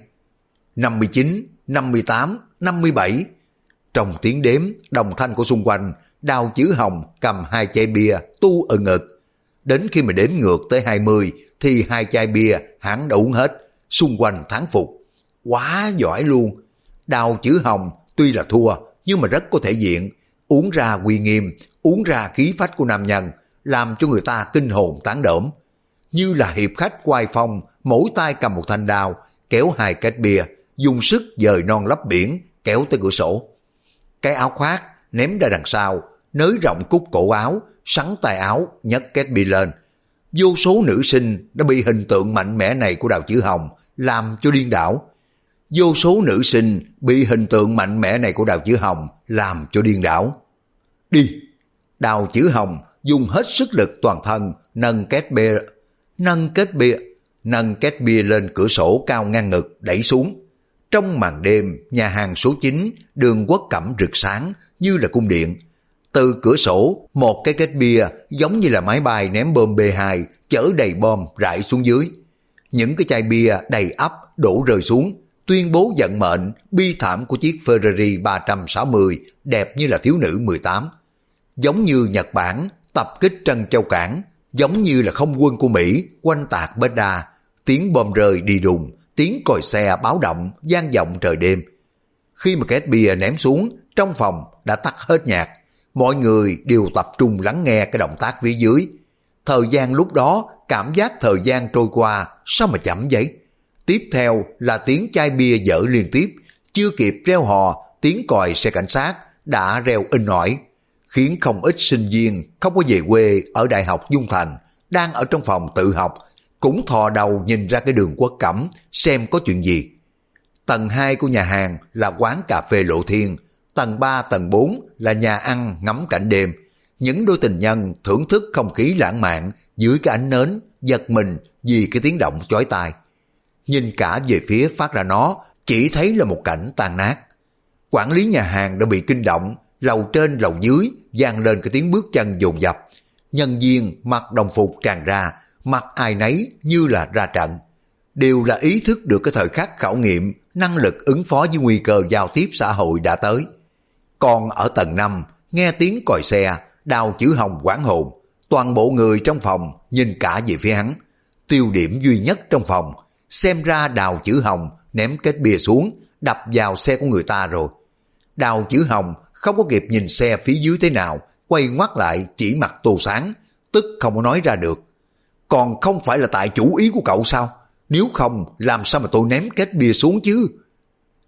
59, 58, 57. Trong tiếng đếm đồng thanh của xung quanh, Đào Chữ Hồng cầm 2 chai bia tu ở ngực. Đến khi mà đếm ngược tới 20 thì 2 chai bia hắn đã uống hết. Xung quanh thán phục. Quá giỏi luôn. Đào Chữ Hồng tuy là thua nhưng mà rất có thể diện. Uống ra uy nghiêm, uống ra khí phách của nam nhân, làm cho người ta kinh hồn tán đổm. Như là hiệp khách oai phong, mỗi tay cầm một thanh đao, kéo 2 két bia, dùng sức dời non lấp biển, kéo tới cửa sổ. Cái áo khoác ném ra đằng sau, nới rộng cúc cổ áo, sắn tay áo, nhấc két bia lên. Vô số nữ sinh đã bị hình tượng mạnh mẽ này của Đào Chữ Hồng làm cho điên đảo. Vô số nữ sinh bị hình tượng mạnh mẽ này của Đào Chữ Hồng làm cho điên đảo. Đi! Đào Chữ Hồng dùng hết sức lực toàn thân, nâng két bia lên cửa sổ cao ngang ngực đẩy xuống. Trong màn đêm, nhà hàng số 9, đường Quốc Cẩm rực sáng như là cung điện. Từ cửa sổ, một cái két bia giống như là máy bay ném bom B2 chở đầy bom rải xuống dưới. Những cái chai bia đầy ắp đổ rơi xuống, tuyên bố vận mệnh bi thảm của chiếc Ferrari 360 đẹp như là thiếu nữ 18. Giống như Nhật Bản tập kích Trân Châu Cảng, giống như là không quân của Mỹ quanh tạc Bết Đa, tiếng bom rơi đi đùng, tiếng còi xe báo động vang vọng trời đêm. Khi mà két bia ném xuống, trong phòng đã tắt hết nhạc, mọi người đều tập trung lắng nghe cái động tác phía dưới. Thời gian lúc đó, cảm giác thời gian trôi qua sao mà chậm vậy? Tiếp theo là tiếng chai bia dở liên tiếp, chưa kịp reo hò, tiếng còi xe cảnh sát đã reo inh ỏi, khiến không ít sinh viên không có về quê ở Đại học Dung Thành, đang ở trong phòng tự học, cũng thò đầu nhìn ra cái đường Quốc Cẩm xem có chuyện gì. Tầng 2 của nhà hàng là quán cà phê Lộ Thiên, tầng 3, tầng 4 là nhà ăn ngắm cảnh đêm. Những đôi tình nhân thưởng thức không khí lãng mạn dưới cái ánh nến, giật mình vì cái tiếng động chói tai. Nhìn cả về phía phát ra nó, chỉ thấy là một cảnh tan nát. Quản lý nhà hàng đã bị kinh động, lầu trên lầu dưới vang lên cái tiếng bước chân dồn dập. Nhân viên mặc đồng phục tràn ra, mặc ai nấy như là ra trận. Đều là ý thức được cái thời khắc khảo nghiệm năng lực ứng phó với nguy cơ giao tiếp xã hội đã tới. Còn ở tầng 5, nghe tiếng còi xe, Đào Chữ Hồng hoảng hồn. Toàn bộ người trong phòng nhìn cả về phía hắn. Tiêu điểm duy nhất trong phòng, xem ra Đào Chữ Hồng ném két bia xuống, đập vào xe của người ta rồi. Đào Chữ Hồng không có kịp nhìn xe phía dưới thế nào, quay ngoắt lại chỉ mặt Tô Sáng, tức không có nói ra được. Còn không phải là tại chủ ý của cậu sao? Nếu không, làm sao mà tôi ném két bia xuống chứ?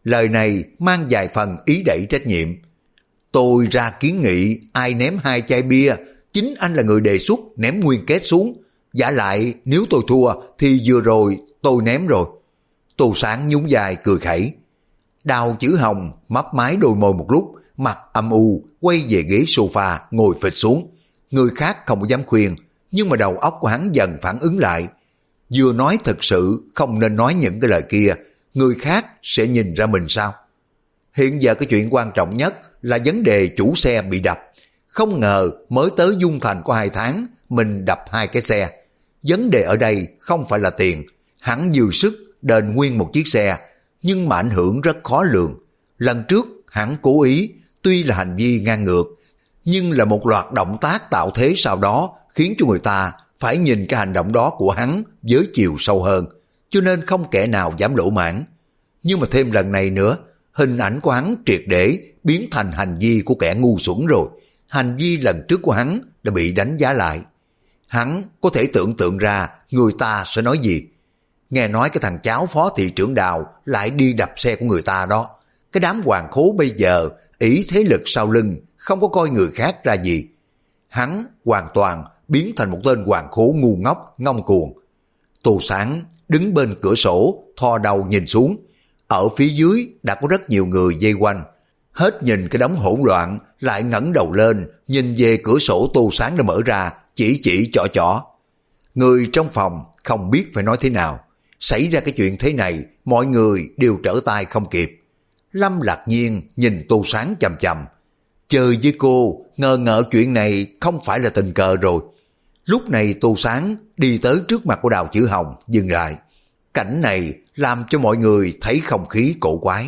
Lời này mang vài phần ý đẩy trách nhiệm. Tôi ra kiến nghị ai ném 2 chai bia, chính anh là người đề xuất ném nguyên két xuống. Vả lại nếu tôi thua thì vừa rồi tôi ném rồi. Tô Sáng nhún vai cười khẩy. Đào Chữ Hồng mấp mái đôi môi một lúc, mặt âm u quay về ghế sofa ngồi phịch xuống. Người khác không có dám khuyên, nhưng mà đầu óc của hắn dần phản ứng lại. Vừa nói thật sự không nên nói những cái lời kia, người khác sẽ nhìn ra mình sao? Hiện giờ cái chuyện quan trọng nhất là vấn đề chủ xe bị đập. Không ngờ mới tới Dung Thành có 2 tháng, mình đập 2 cái xe. Vấn đề ở đây không phải là tiền, hắn dư sức đền nguyên một chiếc xe, nhưng mà ảnh hưởng rất khó lường. Lần trước hắn cố ý, tuy là hành vi ngang ngược, nhưng là một loạt động tác tạo thế sau đó khiến cho người ta phải nhìn cái hành động đó của hắn với chiều sâu hơn, cho nên không kẻ nào dám lỗ mãn. Nhưng mà thêm lần này nữa, hình ảnh của hắn triệt để biến thành hành vi của kẻ ngu xuẩn rồi. Hành vi lần trước của hắn đã bị đánh giá lại. Hắn có thể tưởng tượng ra người ta sẽ nói gì. Nghe nói cái thằng cháu phó thị trưởng Đào lại đi đập xe của người ta đó. Cái đám hoàng khố bây giờ ỷ thế lực sau lưng, không có coi người khác ra gì. Hắn hoàn toàn biến thành một tên hoàng khố ngu ngốc, ngông cuồng. Tô Sáng đứng bên cửa sổ, thò đầu nhìn xuống. Ở phía dưới đã có rất nhiều người vây quanh. Hết nhìn cái đống hỗn loạn, lại ngẩng đầu lên, nhìn về cửa sổ Tô Sáng đã mở ra, chỉ chỏ. Người trong phòng không biết phải nói thế nào. Xảy ra cái chuyện thế này, mọi người đều trở tay không kịp. Lâm Lạc Nhiên nhìn Tô Sáng chằm chằm. Chơi với cô, ngờ ngợ chuyện này không phải là tình cờ rồi. Lúc này Tô Sáng đi tới trước mặt của Đào Chữ Hồng, dừng lại. Cảnh này làm cho mọi người thấy không khí cổ quái.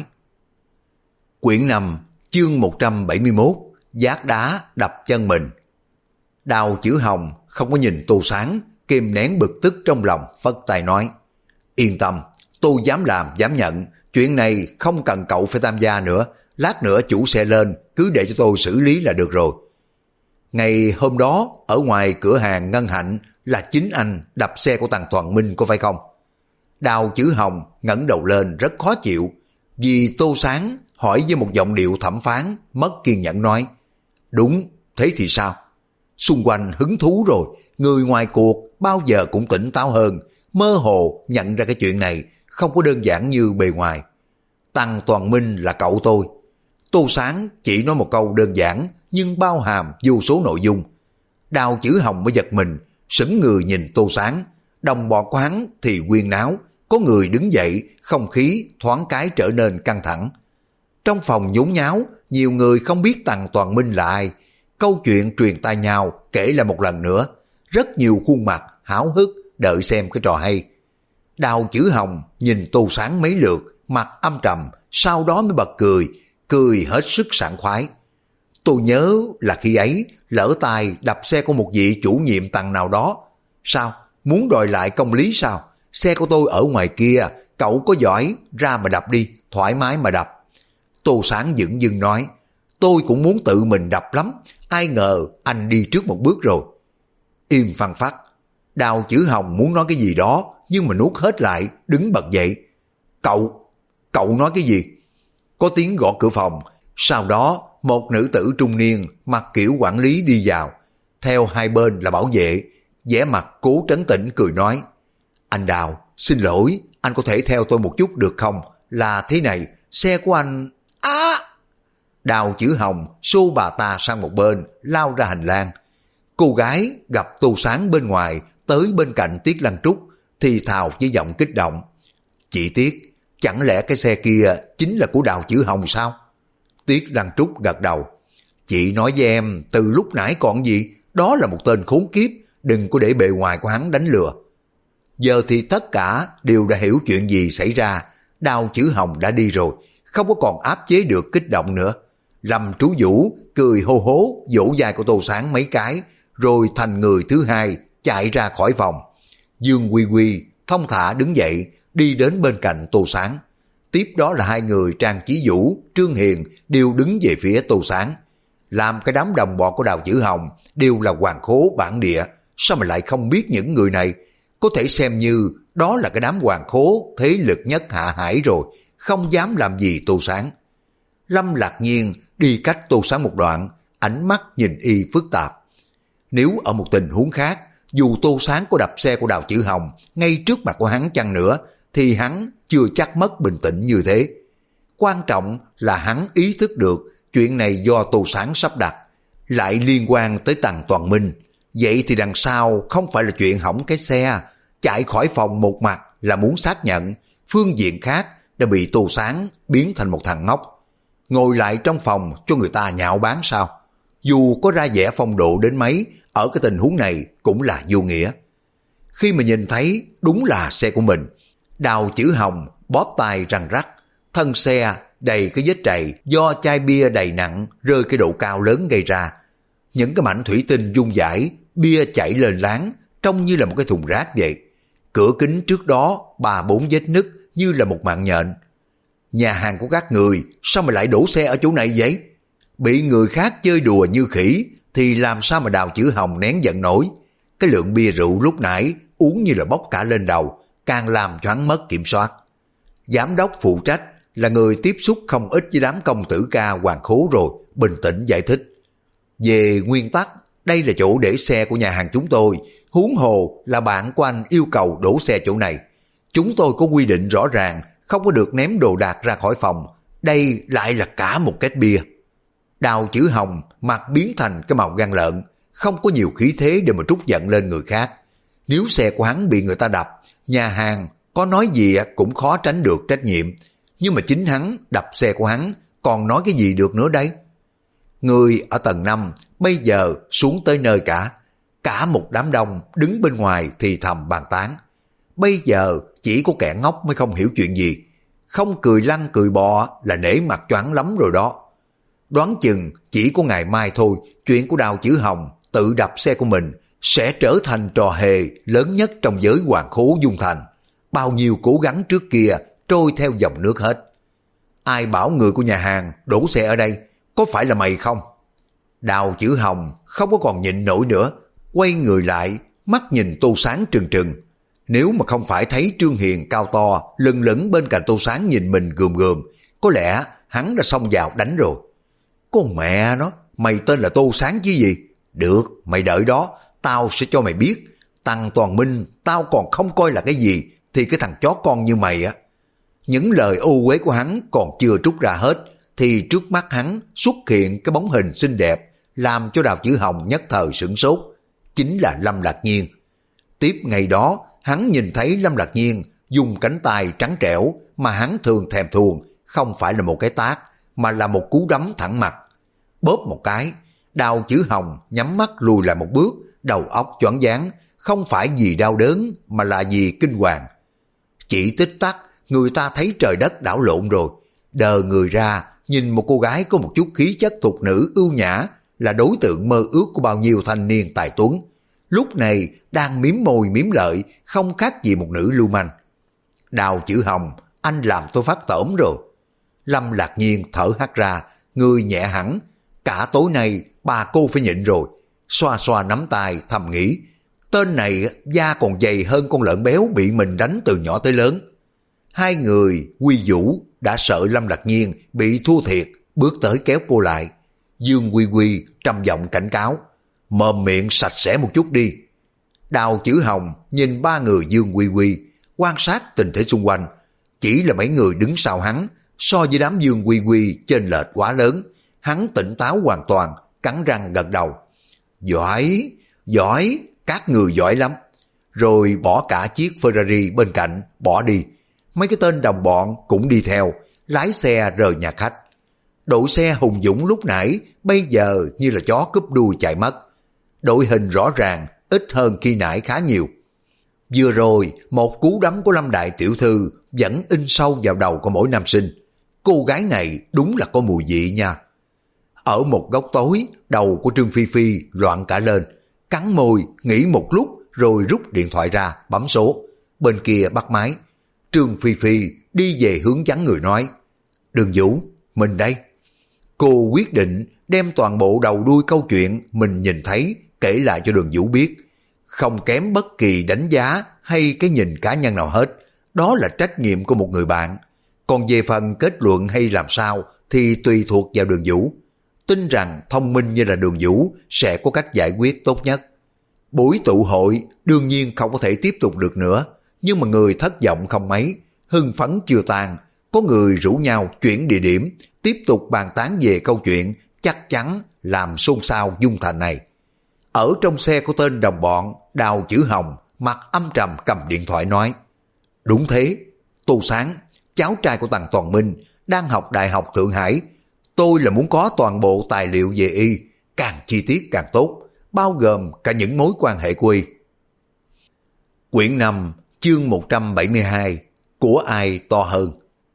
Quyển 5, chương 171, Vác đá đập chân mình. Đào Chữ Hồng không có nhìn Tô Sáng, kìm nén bực tức trong lòng, phất tay nói. Yên tâm, tôi dám làm, dám nhận. Chuyện này không cần cậu phải tham gia nữa. Lát nữa chủ xe lên, cứ để cho tôi xử lý là được rồi. Ngày hôm đó, ở ngoài cửa hàng Ngân Hạnh là chính anh đập xe của thằng Toàn Minh, có phải không? Đào Chữ Hồng ngẩng đầu lên rất khó chịu, vì Tô Sáng hỏi với một giọng điệu thẩm phán, mất kiên nhẫn nói. Đúng, thế thì sao? Xung quanh hứng thú rồi, người ngoài cuộc bao giờ cũng tỉnh táo hơn, mơ hồ nhận ra cái chuyện này không có đơn giản như bề ngoài. Tăng Toàn Minh là cậu tôi. Tô Sáng chỉ nói một câu đơn giản nhưng bao hàm vô số nội dung. Đào Chữ Hồng mới giật mình, sững người nhìn Tô Sáng. Đồng bọn của hắn thì quyên náo, có người đứng dậy, không khí thoáng cái trở nên căng thẳng. Trong phòng nhốn nháo, nhiều người không biết Tăng Toàn Minh là ai. Câu chuyện truyền tai nhau kể lại một lần nữa. Rất nhiều khuôn mặt háo hức đợi xem cái trò hay. Đào Chữ Hồng nhìn Tô Sáng mấy lượt, mặt âm trầm, sau đó mới bật cười hết sức sảng khoái. Tôi nhớ là khi ấy lỡ tay đập xe của một vị chủ nhiệm Tăng nào đó. Sao? Muốn đòi lại công lý sao? Xe của tôi ở ngoài kia, cậu có giỏi ra mà đập đi, thoải mái mà đập. Tô Sáng dửng dưng nói, tôi cũng muốn tự mình đập lắm, ai ngờ anh đi trước một bước rồi. Im phăng phắc. Đào Chữ Hồng muốn nói cái gì đó, nhưng mà nuốt hết lại, đứng bật dậy. Cậu nói cái gì? Có tiếng gõ cửa phòng, sau đó một nữ tử trung niên mặc kiểu quản lý đi vào, theo hai bên là bảo vệ, vẻ mặt cố trấn tĩnh cười nói. Anh Đào, xin lỗi, anh có thể theo tôi một chút được không? Là thế này, xe của anh... Đào Chữ Hồng xô bà ta sang một bên, lao ra hành lang. Cô gái gặp Tô Sáng bên ngoài, tới bên cạnh Tiết Lăng Trúc, thì thào với giọng kích động. Chị Tiết, chẳng lẽ cái xe kia chính là của Đào Chữ Hồng sao? Tiết Lăng Trúc gật đầu. Chị nói với em từ lúc nãy còn gì, đó là một tên khốn kiếp, đừng có để bề ngoài của hắn đánh lừa. Giờ thì tất cả đều đã hiểu chuyện gì xảy ra. Đào Chữ Hồng đã đi rồi, không có còn áp chế được kích động nữa. Lâm Trú Vũ cười hô hố vỗ vai của Tô Sáng mấy cái, rồi thành người thứ hai chạy ra khỏi phòng. Dương Quy Quy thông thả đứng dậy, đi đến bên cạnh Tô Sáng. Tiếp đó là hai người Trang Chí Vũ, Trương Hiền đều đứng về phía Tô Sáng. Làm cái đám đồng bọn của Đào Chữ Hồng đều là hoàng khố bản địa, sao mà lại không biết những người này? Có thể xem như đó là cái đám hoàng khố thế lực nhất Hạ Hải rồi, không dám làm gì Tô Sáng. Lâm Lạc Nhiên đi cách Tô Sáng một đoạn, ánh mắt nhìn y phức tạp. Nếu ở một tình huống khác, dù Tô Sáng có đập xe của Đào Chữ Hồng ngay trước mặt của hắn chăng nữa, thì hắn chưa chắc mất bình tĩnh như thế. Quan trọng là hắn ý thức được chuyện này do Tô Sáng sắp đặt, lại liên quan tới Tằng Toàn Minh. Vậy thì đằng sau không phải là chuyện hỏng cái xe, chạy khỏi phòng một mặt là muốn xác nhận, phương diện khác đã bị Tô Sáng biến thành một thằng ngốc. Ngồi lại trong phòng cho người ta nhạo báng sao? Dù có ra vẻ phong độ đến mấy, ở cái tình huống này cũng là vô nghĩa. Khi mà nhìn thấy đúng là xe của mình, Đào Chữ Hồng bóp tay răng rắc, thân xe đầy cái vết trầy do chai bia đầy nặng rơi cái độ cao lớn gây ra. Những cái mảnh thủy tinh dung dãi, bia chảy lên láng, trông như là một cái thùng rác vậy. Cửa kính trước đó 3-4 vết nứt như là một mạng nhện. Nhà hàng của các người sao mà lại đổ xe ở chỗ này vậy? Bị người khác chơi đùa như khỉ thì làm sao mà Đào Chữ Hồng nén giận nổi. Cái lượng bia rượu lúc nãy uống như là bốc cả lên đầu, càng làm cho hắn mất kiểm soát. Giám đốc phụ trách là người tiếp xúc không ít với đám công tử ca Hoàng Khố rồi, bình tĩnh giải thích. Về nguyên tắc, đây là chỗ để xe của nhà hàng chúng tôi, huống hồ là bạn của anh yêu cầu đổ xe chỗ này. Chúng tôi có quy định rõ ràng, không có được ném đồ đạc ra khỏi phòng, đây lại là cả một két bia. Đào Chữ Hồng mặt biến thành cái màu gan lợn, không có nhiều khí thế để mà trút giận lên người khác. Nếu xe của hắn bị người ta đập, nhà hàng có nói gì cũng khó tránh được trách nhiệm. Nhưng mà chính hắn đập xe của hắn, còn nói cái gì được nữa đây? Người ở tầng 5 bây giờ xuống tới nơi cả một đám đông đứng bên ngoài thì thầm bàn tán. Bây giờ chỉ có kẻ ngốc mới không hiểu chuyện gì, không cười lăn cười bò là nể mặt choáng lắm rồi đó. Đoán chừng chỉ có ngày mai thôi, chuyện của Đào Chữ Hồng tự đập xe của mình sẽ trở thành trò hề lớn nhất trong giới Hoàng Khố Dung Thành. Bao nhiêu cố gắng trước kia trôi theo dòng nước hết. Ai bảo người của nhà hàng đổ xe ở đây, có phải là mày không? Đào Chữ Hồng không có còn nhịn nổi nữa, quay người lại, mắt nhìn Tô Sáng trừng trừng. Nếu mà không phải thấy Trương Hiền cao to lừng lững bên cạnh Tô Sáng nhìn mình gườm gườm, có lẽ hắn đã xông vào đánh rồi. Con mẹ nó, mày tên là Tô Sáng chứ gì? Được, mày đợi đó, tao sẽ cho mày biết. Tằng Toàn Minh tao còn không coi là cái gì, thì cái thằng chó con như mày á. Những lời ô uế của hắn còn chưa trút ra hết, thì trước mắt hắn xuất hiện cái bóng hình xinh đẹp, làm cho Đào Chữ Hồng nhất thời sửng sốt. Chính là Lâm Lạc Nhiên. Tiếp ngày đó, hắn nhìn thấy Lâm Lạc Nhiên dùng cánh tay trắng trẻo mà hắn thường thèm thuồng, không phải là một cái tát, mà là một cú đấm thẳng mặt. Bóp một cái, Đào Chữ Hồng nhắm mắt lùi lại một bước, đầu óc choáng váng, không phải vì đau đớn mà là vì kinh hoàng. Chỉ tích tắc, người ta thấy trời đất đảo lộn rồi, đờ người ra, nhìn một cô gái có một chút khí chất thục nữ ưu nhã, là đối tượng mơ ước của bao nhiêu thanh niên tài tuấn. Lúc này đang miếm môi miếm lợi, không khác gì một nữ lưu manh. Đào Chữ Hồng, anh làm tôi phát tởm rồi. Lâm Lạc Nhiên thở hắt ra, người nhẹ hẳn. Cả tối nay bà cô phải nhịn rồi. Xoa xoa nắm tay thầm nghĩ, tên này da còn dày hơn con lợn béo bị mình đánh từ nhỏ tới lớn. Hai người Quy Vũ đã sợ Lâm Lạc Nhiên bị thua thiệt, bước tới kéo cô lại. Dương Quy Quy trầm giọng cảnh cáo, mồm miệng sạch sẽ một chút đi. Đào Chữ Hồng nhìn ba người Dương Quy Quy, quan sát tình thế xung quanh. Chỉ là mấy người đứng sau hắn, so với đám Dương Quy Quy chênh lệch quá lớn. Hắn tỉnh táo hoàn toàn, cắn răng gật đầu. Giỏi, giỏi, các người giỏi lắm. Rồi bỏ cả chiếc Ferrari bên cạnh, bỏ đi. Mấy cái tên đồng bọn cũng đi theo, lái xe rời nhà khách. Đội xe hùng dũng lúc nãy, bây giờ như là chó cúp đuôi chạy mất. Đội hình rõ ràng, ít hơn khi nãy khá nhiều. Vừa rồi, một cú đấm của Lâm Đại Tiểu Thư vẫn in sâu vào đầu của mỗi nam sinh. Cô gái này đúng là có mùi vị nha. Ở một góc tối, đầu của Trương Phi Phi loạn cả lên, cắn môi, nghĩ một lúc rồi rút điện thoại ra, bấm số. Bên kia bắt máy. Trương Phi Phi đi về hướng vắng người nói, Đường Vũ, mình đây. Cô quyết định đem toàn bộ đầu đuôi câu chuyện mình nhìn thấy kể lại cho Đường Vũ biết. Không kém bất kỳ đánh giá hay cái nhìn cá nhân nào hết. Đó là trách nhiệm của một người bạn. Còn về phần kết luận hay làm sao thì tùy thuộc vào Đường Vũ. Tin rằng thông minh như là Đường Vũ sẽ có cách giải quyết tốt nhất. Buổi tụ hội đương nhiên không có thể tiếp tục được nữa, nhưng mà người thất vọng không mấy, hưng phấn chưa tan, có người rủ nhau chuyển địa điểm, tiếp tục bàn tán về câu chuyện chắc chắn làm xôn xao Dung Thành này. Ở trong xe của tên đồng bọn, Đào Chữ Hồng mặt âm trầm cầm điện thoại nói: đúng thế, Tô Sáng, cháu trai của Tần Toàn Minh, đang học Đại học Thượng Hải. Tôi là muốn có toàn bộ tài liệu về y, càng chi tiết càng tốt, bao gồm cả những mối quan hệ của y. Quyển 5, chương 172, của ai to hơn.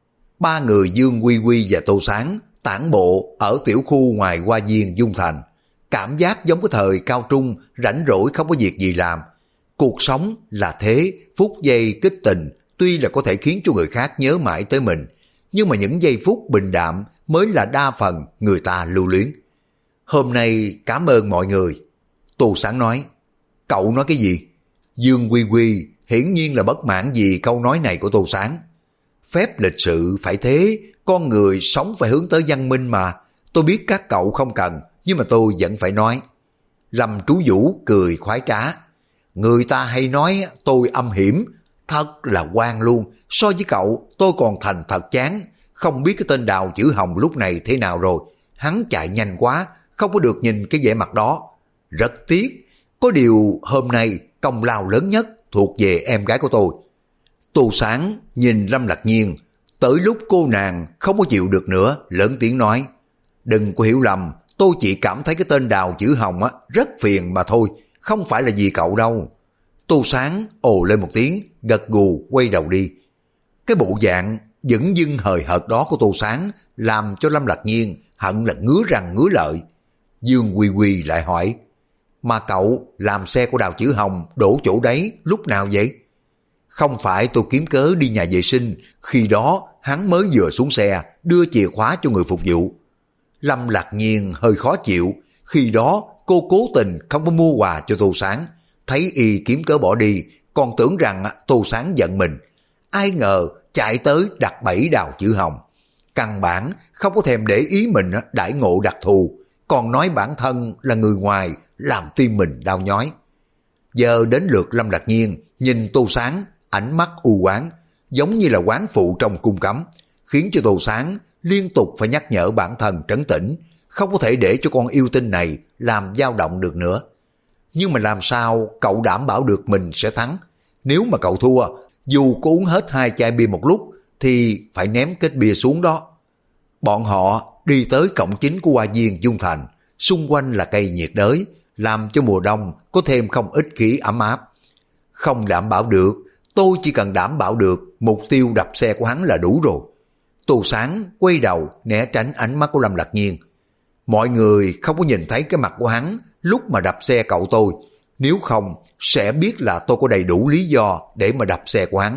Ba người Dương Quy Quy và Tô Sáng tản bộ ở tiểu khu ngoài hoa viên Dung Thành. Cảm giác giống cái thời cao trung, rảnh rỗi không có việc gì làm. Cuộc sống là thế, phút giây kích tình tuy là có thể khiến cho người khác nhớ mãi tới mình, nhưng mà những giây phút bình đạm mới là đa phần người ta lưu luyến. Hôm nay cảm ơn mọi người. Tô Sáng nói. Cậu nói cái gì? Dương Quy Quy hiển nhiên là bất mãn vì câu nói này của Tô Sáng. Phép lịch sự phải thế, con người sống phải hướng tới văn minh mà. Tôi biết các cậu không cần, nhưng mà tôi vẫn phải nói. Lâm Trú Vũ cười khoái trá. Người ta hay nói tôi âm hiểm, thật là quan luôn. So với cậu tôi còn thành thật chán. Không biết cái tên Đào Chữ Hồng lúc này thế nào rồi. Hắn chạy nhanh quá, không có được nhìn cái vẻ mặt đó. Rất tiếc, có điều hôm nay công lao lớn nhất thuộc về em gái của tôi. Tô Sáng nhìn Lâm Lạc Nhiên, tới lúc cô nàng không có chịu được nữa, lớn tiếng nói: đừng có hiểu lầm, tôi chỉ cảm thấy cái tên Đào Chữ Hồng rất phiền mà thôi, không phải là vì cậu đâu. Tô Sáng ồ lên một tiếng, gật gù quay đầu đi. Cái bộ dạng dửng dưng hời hợt đó của Tô Sáng làm cho Lâm Lạc Nhiên hận là ngứa răng ngứa lợi. Dương Quy Quy lại hỏi: mà cậu làm xe của Đào Chữ Hồng đổ chỗ đấy lúc nào vậy? Không phải tôi kiếm cớ đi nhà vệ sinh, khi đó hắn mới vừa xuống xe đưa chìa khóa cho người phục vụ. Lâm Lạc Nhiên hơi khó chịu, khi đó cô cố tình không có mua quà cho Tô Sáng, thấy y kiếm cớ bỏ đi, còn tưởng rằng Tô Sáng giận mình. Ai ngờ chạy tới đặt bẫy Đào Chữ Hồng. Căn bản không có thèm để ý mình đãi ngộ đặc thù, còn nói bản thân là người ngoài, làm tim mình đau nhói. Giờ đến lượt Lâm Lạc Nhiên nhìn Tô Sáng, ánh mắt u oán, giống như là quán phụ trong cung cấm, khiến cho Tô Sáng liên tục phải nhắc nhở bản thân trấn tĩnh, không có thể để cho con yêu tinh này làm dao động được nữa. Nhưng mà làm sao cậu đảm bảo được mình sẽ thắng? Nếu mà cậu thua, dù có uống hết 2 chai bia một lúc thì phải ném kết bia xuống đó. Bọn họ đi tới cổng chính của hoa viên Dung Thành, xung quanh là cây nhiệt đới, làm cho mùa đông có thêm không ít khí ấm áp. Không đảm bảo được, tôi chỉ cần đảm bảo được mục tiêu đập xe của hắn là đủ rồi. Tô Sáng quay đầu né tránh ánh mắt của Lâm Lạc Nhiên. Mọi người không có nhìn thấy cái mặt của hắn lúc mà đập xe cậu tôi, nếu không sẽ biết là tôi có đầy đủ lý do để mà đập xe của hắn.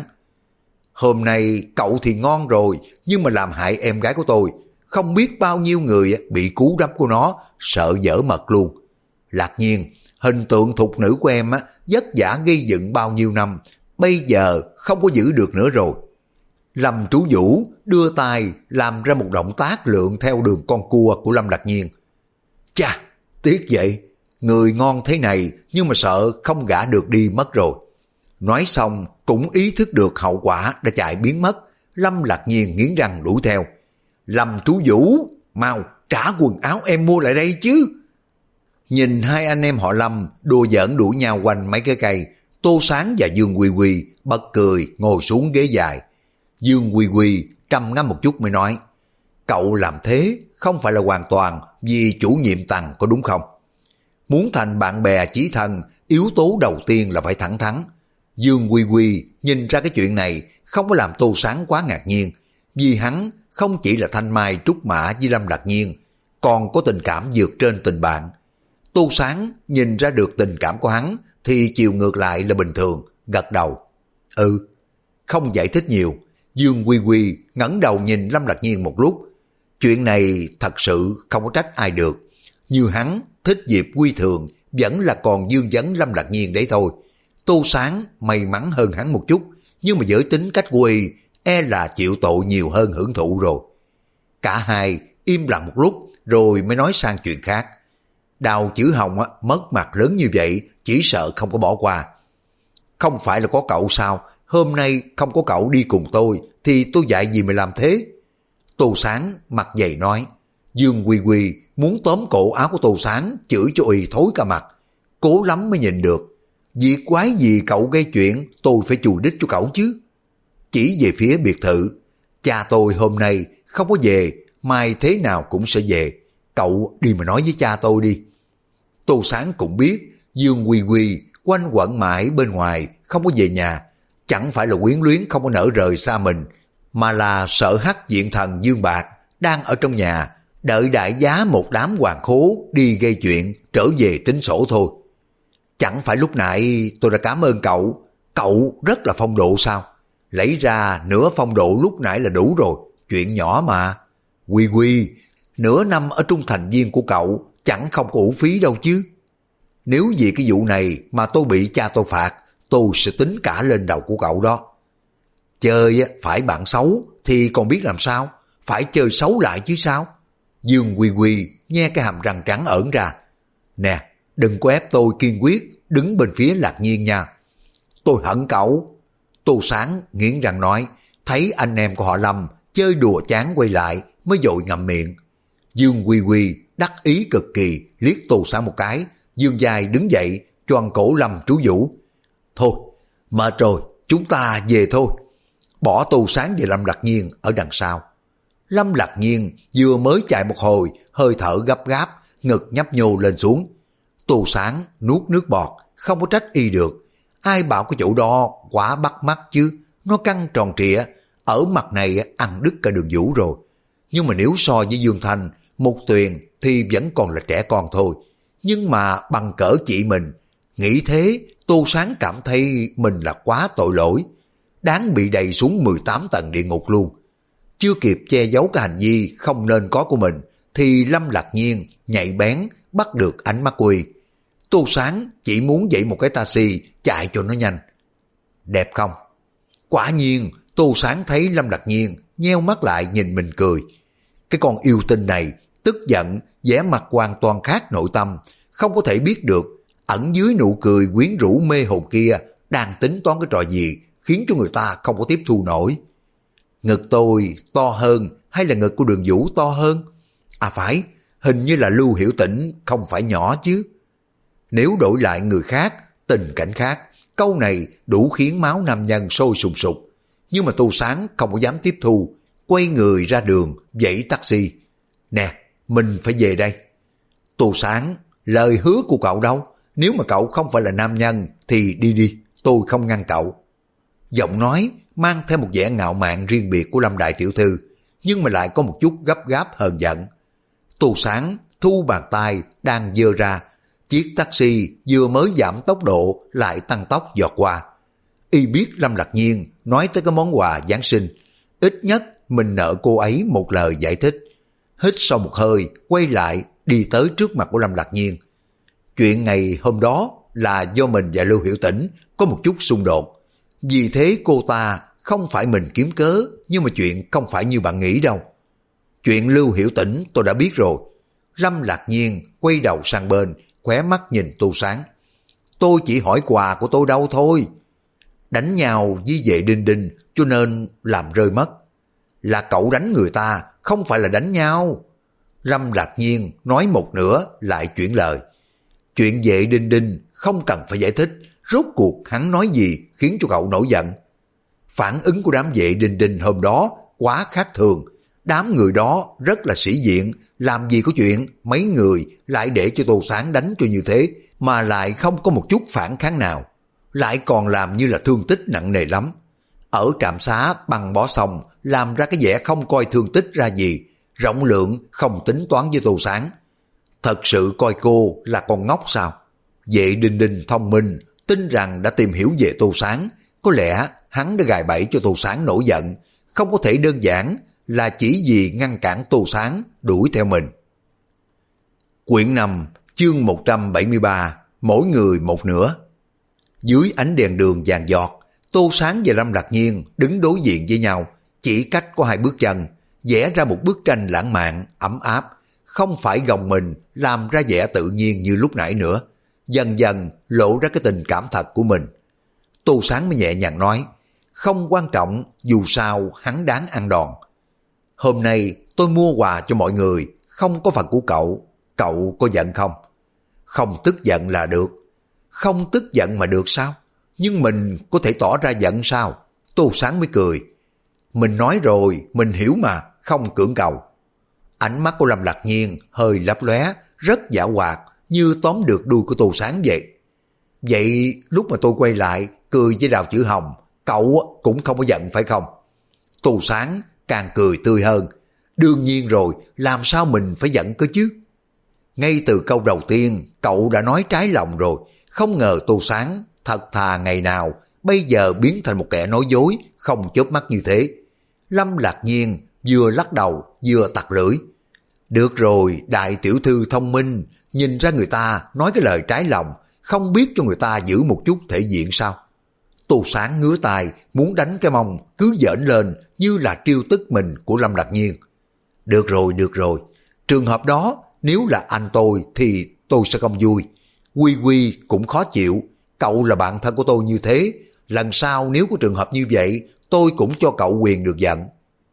Hôm nay cậu thì ngon rồi, nhưng mà làm hại em gái của tôi, không biết bao nhiêu người bị cú đấm của nó sợ dở mật luôn. Lạc Nhiên, hình tượng thục nữ của em vất vả gây dựng bao nhiêu năm, bây giờ không có giữ được nữa rồi. Lâm Trú Vũ đưa tay làm ra một động tác lượn theo đường con cua của Lâm Lạc Nhiên. Chà, tiếc vậy, người ngon thế này nhưng mà sợ không gả được đi mất rồi. Nói xong cũng ý thức được hậu quả đã chạy biến mất. Lâm Lạc Nhiên nghiến răng đuổi theo. Lâm Trú Vũ, mau trả quần áo em mua lại đây chứ. Nhìn hai anh em họ Lâm đùa giỡn đuổi nhau quanh mấy cái cây, Tô Sáng và Dương Quy Quy bật cười ngồi xuống ghế dài. Dương Quy Quy trầm ngâm một chút mới nói: cậu làm thế không phải là hoàn toàn vì chủ nhiệm Tần có đúng không? Muốn thành bạn bè chí thân, yếu tố đầu tiên là phải thẳng thắn. Dương Quy Quy nhìn ra cái chuyện này không có làm Tô Sáng quá ngạc nhiên, vì hắn không chỉ là thanh mai trúc mã với Lâm Lạc Nhiên, còn có tình cảm vượt trên tình bạn. Tô Sáng nhìn ra được tình cảm của hắn thì chiều ngược lại là bình thường, gật đầu. Ừ, không giải thích nhiều. Dương Quy Quy ngẩng đầu nhìn Lâm Lạc Nhiên một lúc. Chuyện này thật sự không có trách ai được. Như hắn thích Diệp Quy Thường vẫn là còn dương vấn Lâm Lạc Nhiên đấy thôi. Tô Sáng may mắn hơn hắn một chút, nhưng mà giới tính cách của y e là chịu tội nhiều hơn hưởng thụ rồi. Cả hai im lặng một lúc rồi mới nói sang chuyện khác. Đào Chữ Hồng mất mặt lớn như vậy chỉ sợ không có bỏ qua. Không phải là có cậu sao? Hôm nay không có cậu đi cùng tôi thì tôi dạy gì mày làm thế? Tô Sáng mặt dày nói. Dương Quy Quy muốn tóm cổ áo của Tô Sáng chửi cho y thối cả mặt. Cố lắm mới nhìn được. Việc quái gì cậu gây chuyện tôi phải chùi đít cho cậu chứ. Chỉ về phía biệt thự. Cha tôi hôm nay không có về, mai thế nào cũng sẽ về. Cậu đi mà nói với cha tôi đi. Tô Sáng cũng biết Dương Quy Quy quanh quẩn mãi bên ngoài không có về nhà. Chẳng phải là quyến luyến không có nỡ rời xa mình, mà là sợ Hắc Diện Thần Dương Bạc đang ở trong nhà đợi đại giá một đám hoàng khố đi gây chuyện trở về tính sổ thôi. Chẳng phải lúc nãy tôi đã cảm ơn cậu, cậu rất là phong độ sao? Lấy ra nửa phong độ lúc nãy là đủ rồi, chuyện nhỏ mà. Quy Quy, nửa năm ở trung thành viên của cậu chẳng không có uổng phí đâu chứ. Nếu vì cái vụ này mà tôi bị cha tôi phạt, tôi sẽ tính cả lên đầu của cậu đó. Chơi phải bạn xấu thì còn biết làm sao, phải chơi xấu lại chứ sao. Dương Quy Quy nghe cái hàm răng trắng ẩn ra. Nè, đừng có ép tôi kiên quyết đứng bên phía Lạc Nhiên nha. Tôi hận cậu. Tô Sáng nghiến răng nói, thấy anh em của họ Lâm chơi đùa chán quay lại mới vội ngậm miệng. Dương Quy Quy đắc ý cực kỳ liếc Tô Sáng một cái, dương dài đứng dậy choàng cổ Lâm trú vũ. Thôi, mệt rồi, chúng ta về thôi. Bỏ Tô Sáng về Lâm Lạc Nhiên ở đằng sau. Lâm Lạc Nhiên vừa mới chạy một hồi, hơi thở gấp gáp, ngực nhấp nhô lên xuống. Tô Sáng nuốt nước bọt, không có trách y được. Ai bảo cái chỗ đó quá bắt mắt chứ, nó căng tròn trịa, ở mặt này ăn đứt cả đường vũ rồi. Nhưng mà nếu so với Dương Thanh, Mục Tuyền thì vẫn còn là trẻ con thôi. Nhưng mà bằng cỡ chị mình, nghĩ thế Tô Sáng cảm thấy mình là quá tội lỗi, đáng bị đầy xuống 18 tầng địa ngục luôn. Chưa kịp che giấu cái hành vi không nên có của mình, thì Lâm Lạc Nhiên nhạy bén bắt được ánh mắt Quy. Tô Sáng chỉ muốn dậy một cái taxi chạy cho nó nhanh. Đẹp không? Quả nhiên Tô Sáng thấy Lâm Lạc Nhiên nheo mắt lại nhìn mình cười. Cái con yêu tinh này tức giận, vẻ mặt hoàn toàn khác nội tâm, không có thể biết được ẩn dưới nụ cười quyến rũ mê hồn kia đang tính toán cái trò gì khiến cho người ta không có tiếp thu nổi. Ngực tôi to hơn hay là ngực của Đường Vũ to hơn? À phải, hình như là Lưu Hiểu Tĩnh không phải nhỏ chứ. Nếu đổi lại người khác, tình cảnh khác, câu này đủ khiến máu nam nhân sôi sùng sục. Nhưng mà Tô Sáng không có dám tiếp thu, quay người ra đường, dãy taxi. Nè, mình phải về đây. Tô Sáng, lời hứa của cậu đâu? Nếu mà cậu không phải là nam nhân thì đi đi, tôi không ngăn cậu. Giọng nói mang theo một vẻ ngạo mạn riêng biệt của Lâm đại tiểu thư, nhưng mà lại có một chút gấp gáp hờn giận. Tô Sáng thu bàn tay đang giơ ra, chiếc taxi vừa mới giảm tốc độ lại tăng tốc giọt qua. Y biết Lâm Lạc Nhiên nói tới cái món quà Giáng sinh, ít nhất mình nợ cô ấy một lời giải thích. Hít sâu một hơi, quay lại đi tới trước mặt của Lâm Lạc Nhiên. Chuyện ngày hôm đó là do mình và Lưu Hiểu Tĩnh có một chút xung đột, vì thế cô ta không phải mình kiếm cớ, nhưng mà chuyện không phải như bạn nghĩ đâu. Chuyện Lưu Hiểu Tĩnh tôi đã biết rồi. Lâm Lạc Nhiên quay đầu sang bên, khóe mắt nhìn Tô Sáng. Tôi chỉ hỏi quà của tôi đâu thôi. Đánh nhau với Vệ Đinh Đinh cho nên làm rơi mất. Là cậu đánh người ta, không phải là đánh nhau. Lâm Lạc Nhiên nói một nửa lại chuyển lời. Chuyện Vệ Đinh Đinh không cần phải giải thích, rốt cuộc hắn nói gì khiến cho cậu nổi giận. Phản ứng của đám Vệ Đinh Đinh hôm đó quá khác thường. Đám người đó rất là sĩ diện, làm gì có chuyện mấy người lại để cho Tô Sáng đánh cho như thế, mà lại không có một chút phản kháng nào, lại còn làm như là thương tích nặng nề lắm. Ở trạm xá băng bó xong, làm ra cái vẻ không coi thương tích ra gì, rộng lượng không tính toán với Tô Sáng. Thật sự coi cô là con ngốc sao? Vệ Đinh Đinh thông minh, tin rằng đã tìm hiểu về Tô Sáng, có lẽ hắn đã gài bẫy cho Tô Sáng nổi giận, không có thể đơn giản là chỉ vì ngăn cản Tô Sáng đuổi theo mình. Quyển 5, chương 173, mỗi người một nửa. Dưới ánh đèn đường vàng giọt, Tô Sáng và Lâm Lạc Nhiên đứng đối diện với nhau, chỉ cách có 2 bước chân, vẽ ra một bức tranh lãng mạn, ấm áp, không phải gồng mình làm ra vẻ tự nhiên như lúc nãy nữa, dần dần lộ ra cái tình cảm thật của mình. Tô Sáng mới nhẹ nhàng nói, không quan trọng, dù sao hắn đáng ăn đòn. Hôm nay tôi mua quà cho mọi người, không có phần của cậu, cậu có giận không? Không tức giận là được. Không tức giận mà được sao? Nhưng mình có thể tỏ ra giận sao? Tô Sáng mới cười. Mình nói rồi, mình hiểu mà, không cưỡng cầu. Ánh mắt của Lâm Lạc Nhiên hơi lấp lóe, rất dã hoạt, như tóm được đuôi của Tô Sáng vậy. Vậy lúc mà tôi quay lại, cười với Đào Chữ Hồng, cậu cũng không có giận phải không? Tô Sáng càng cười tươi hơn. Đương nhiên rồi, làm sao mình phải giận cơ chứ? Ngay từ câu đầu tiên, cậu đã nói trái lòng rồi. Không ngờ Tô Sáng thật thà ngày nào, bây giờ biến thành một kẻ nói dối, không chớp mắt như thế. Lâm Lạc Nhiên vừa lắc đầu, vừa tặc lưỡi. Được rồi, đại tiểu thư thông minh, nhìn ra người ta nói cái lời trái lòng, không biết cho người ta giữ một chút thể diện sao? Tô Sáng ngứa tai, muốn đánh cái mông, cứ giỡn lên như là trêu tức mình của Lâm Lạc Nhiên. Được rồi, trường hợp đó nếu là anh tôi thì tôi sẽ không vui. Quy Quy cũng khó chịu, cậu là bạn thân của tôi như thế, lần sau nếu có trường hợp như vậy, tôi cũng cho cậu quyền được giận.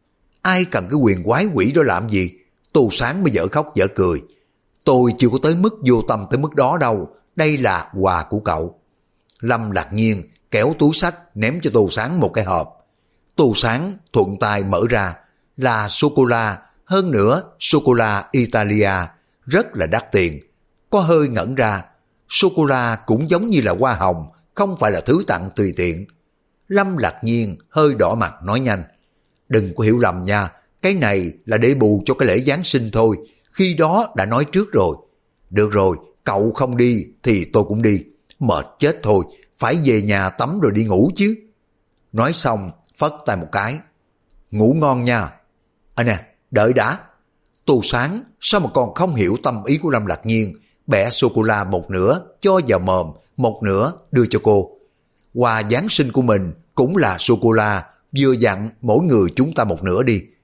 Ai cần cái quyền quái quỷ đó làm gì? Tô Sáng mới dở khóc dở cười. Tôi chưa có tới mức vô tâm tới mức đó đâu, đây là quà của cậu. Lâm Lạc Nhiên kéo túi xách ném cho Tô Sáng một cái hộp. Tô Sáng thuận tay mở ra, là sô-cô-la, hơn nữa sô-cô-la Italia, rất là đắt tiền. Có hơi ngẩn ra, sô-cô-la cũng giống như là hoa hồng, không phải là thứ tặng tùy tiện. Lâm Lạc Nhiên hơi đỏ mặt nói nhanh, đừng có hiểu lầm nha, cái này là để bù cho cái lễ Giáng sinh thôi, khi đó đã nói trước rồi. Được rồi, cậu không đi thì tôi cũng đi, mệt chết thôi, phải về nhà tắm rồi đi ngủ chứ. Nói xong, phất tay một cái, ngủ ngon nha. Nè, đợi đã. Tô Sáng sao mà còn không hiểu tâm ý của Lâm Lạc Nhiên, bẻ sô-cô-la một nửa cho vào mồm, một nửa đưa cho cô. Quà Giáng sinh của mình cũng là sô-cô-la, vừa dặn mỗi người chúng ta một nửa đi.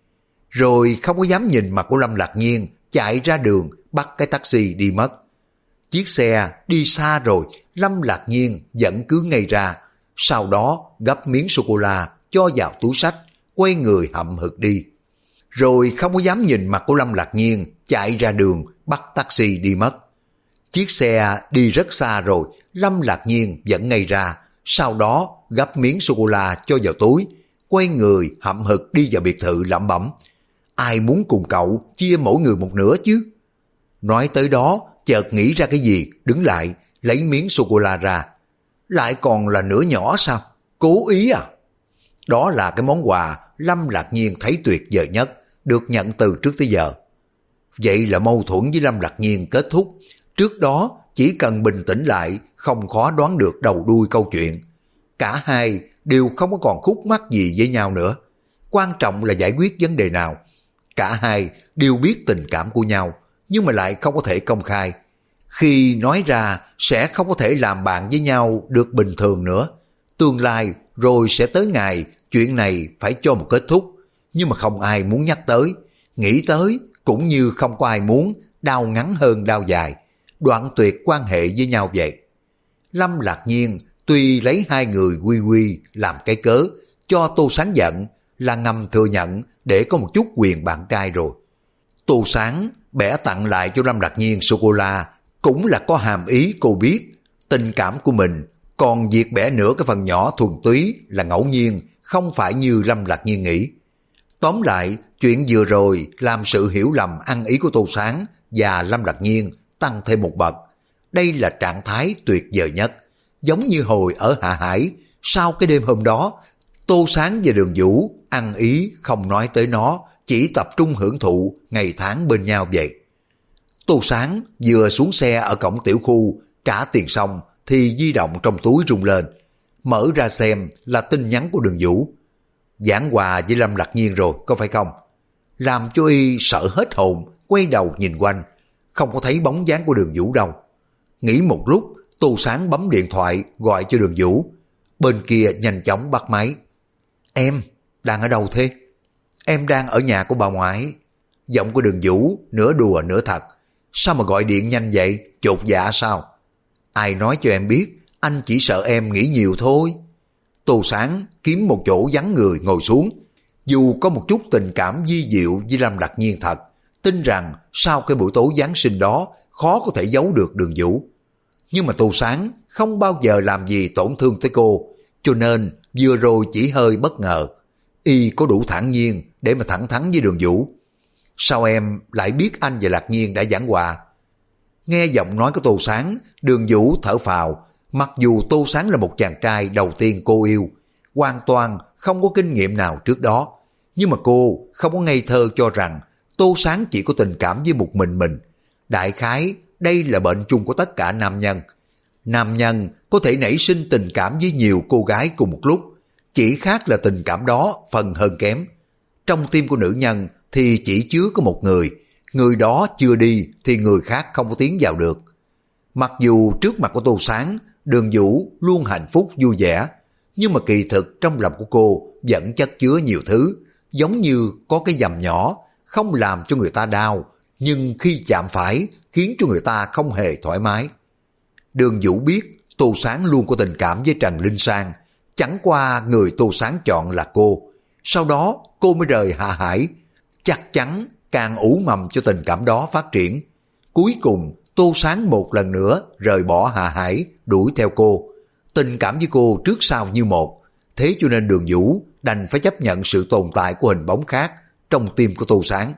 Rồi không có dám nhìn mặt của Lâm Lạc Nhiên, chạy ra đường bắt cái taxi đi mất. Chiếc xe đi xa rồi, Lâm Lạc Nhiên vẫn cứ ngây ra, sau đó gấp miếng sô-cô-la cho vào túi xách, quay người hậm hực đi. Rồi không có dám nhìn mặt của Lâm Lạc Nhiên, chạy ra đường bắt taxi đi mất. Chiếc xe đi rất xa rồi, Lâm Lạc Nhiên vẫn ngây ra, sau đó gấp miếng sô-cô-la cho vào túi, quay người hậm hực đi vào biệt thự lẩm bẩm. Ai muốn cùng cậu chia mỗi người một nửa chứ? Nói tới đó, chợt nghĩ ra cái gì, đứng lại, lấy miếng sô-cô-la ra. Lại còn là nửa nhỏ sao? Cố ý à? Đó là cái món quà Lâm Lạc Nhiên thấy tuyệt vời nhất, được nhận từ trước tới giờ. Vậy là mâu thuẫn với Lâm Lạc Nhiên kết thúc. Trước đó chỉ cần bình tĩnh lại, không khó đoán được đầu đuôi câu chuyện. Cả hai đều không có còn khúc mắc gì với nhau nữa. Quan trọng là giải quyết vấn đề nào. Cả hai đều biết tình cảm của nhau, nhưng mà lại không có thể công khai. Khi nói ra sẽ không có thể làm bạn với nhau được bình thường nữa. Tương lai rồi sẽ tới ngày chuyện này phải cho một kết thúc, nhưng mà không ai muốn nhắc tới. Nghĩ tới cũng như không có ai muốn đau ngắn hơn đau dài, đoạn tuyệt quan hệ với nhau vậy. Lâm Lạc Nhiên tuy lấy hai người Quy Quy làm cái cớ cho Tô Sáng giận, là ngầm thừa nhận để có một chút quyền bạn trai rồi. Tô Sáng bẻ tặng lại cho Lâm Lạc Nhiên sô-cô-la cũng là có hàm ý cô biết tình cảm của mình, còn việc bẻ nửa cái phần nhỏ thuần túy là ngẫu nhiên, không phải như Lâm Lạc Nhiên nghĩ. Tóm lại, chuyện vừa rồi làm sự hiểu lầm ăn ý của Tô Sáng và Lâm Lạc Nhiên tăng thêm một bậc. Đây là trạng thái tuyệt vời nhất, giống như hồi ở Hạ Hải. Sau cái đêm hôm đó, Tô Sáng và Đường Vũ ăn ý không nói tới nó, chỉ tập trung hưởng thụ ngày tháng bên nhau vậy. Tô Sáng vừa xuống xe ở cổng tiểu khu, trả tiền xong thì di động trong túi rung lên. Mở ra xem là tin nhắn của Đường Vũ. Giảng hòa với Lâm Lạc Nhiên rồi, có phải không? Làm cho y sợ hết hồn, quay đầu nhìn quanh, không có thấy bóng dáng của Đường Vũ đâu. Nghĩ một lúc, Tô Sáng bấm điện thoại gọi cho Đường Vũ. Bên kia nhanh chóng bắt máy. Em, đang ở đâu thế? em đang ở nhà của bà ngoại. Giọng của Đường Vũ nửa đùa nửa thật. Sao mà gọi điện nhanh vậy, chột dạ sao? Ai nói cho em biết, anh chỉ sợ em nghĩ nhiều thôi. Tô Sáng kiếm một chỗ vắng người ngồi xuống. Dù có một chút tình cảm vi diệu với Lâm Lạc Nhiên thật, tin rằng sau cái buổi tối Giáng sinh đó khó có thể giấu được Đường Vũ. Nhưng mà Tô Sáng không bao giờ làm gì tổn thương tới cô, cho nên vừa rồi chỉ hơi bất ngờ. Y có đủ thản nhiên để mà thẳng thắn với Đường Vũ. Sao em lại biết anh và Lạc Nhiên đã giảng hòa? Nghe giọng nói của Tô Sáng, Đường Vũ thở phào. Mặc dù Tô Sáng là một chàng trai đầu tiên cô yêu, hoàn toàn không có kinh nghiệm nào trước đó, nhưng mà cô không có ngây thơ cho rằng Tô Sáng chỉ có tình cảm với một mình. Đại khái đây là bệnh chung của tất cả nam nhân. Nam nhân có thể nảy sinh tình cảm với nhiều cô gái cùng một lúc, chỉ khác là tình cảm đó phần hơn kém. Trong tim của nữ nhân thì chỉ chứa có một người, người đó chưa đi thì người khác không có tiến vào được. Mặc dù trước mặt của Tô Sáng, Đường Vũ luôn hạnh phúc vui vẻ, nhưng mà kỳ thực trong lòng của cô vẫn chất chứa nhiều thứ, giống như có cái dầm nhỏ, không làm cho người ta đau, nhưng khi chạm phải khiến cho người ta không hề thoải mái. Đường Vũ biết Tô Sáng luôn có tình cảm với Trần Linh Sang, chẳng qua người Tô Sáng chọn là cô. Sau đó cô mới rời Hạ Hải, chắc chắn càng ủ mầm cho tình cảm đó phát triển. Cuối cùng Tô Sáng một lần nữa rời bỏ Hạ Hải, đuổi theo cô. Tình cảm với cô trước sau như một, thế cho nên Đường Vũ đành phải chấp nhận sự tồn tại của hình bóng khác trong tim của Tô Sáng.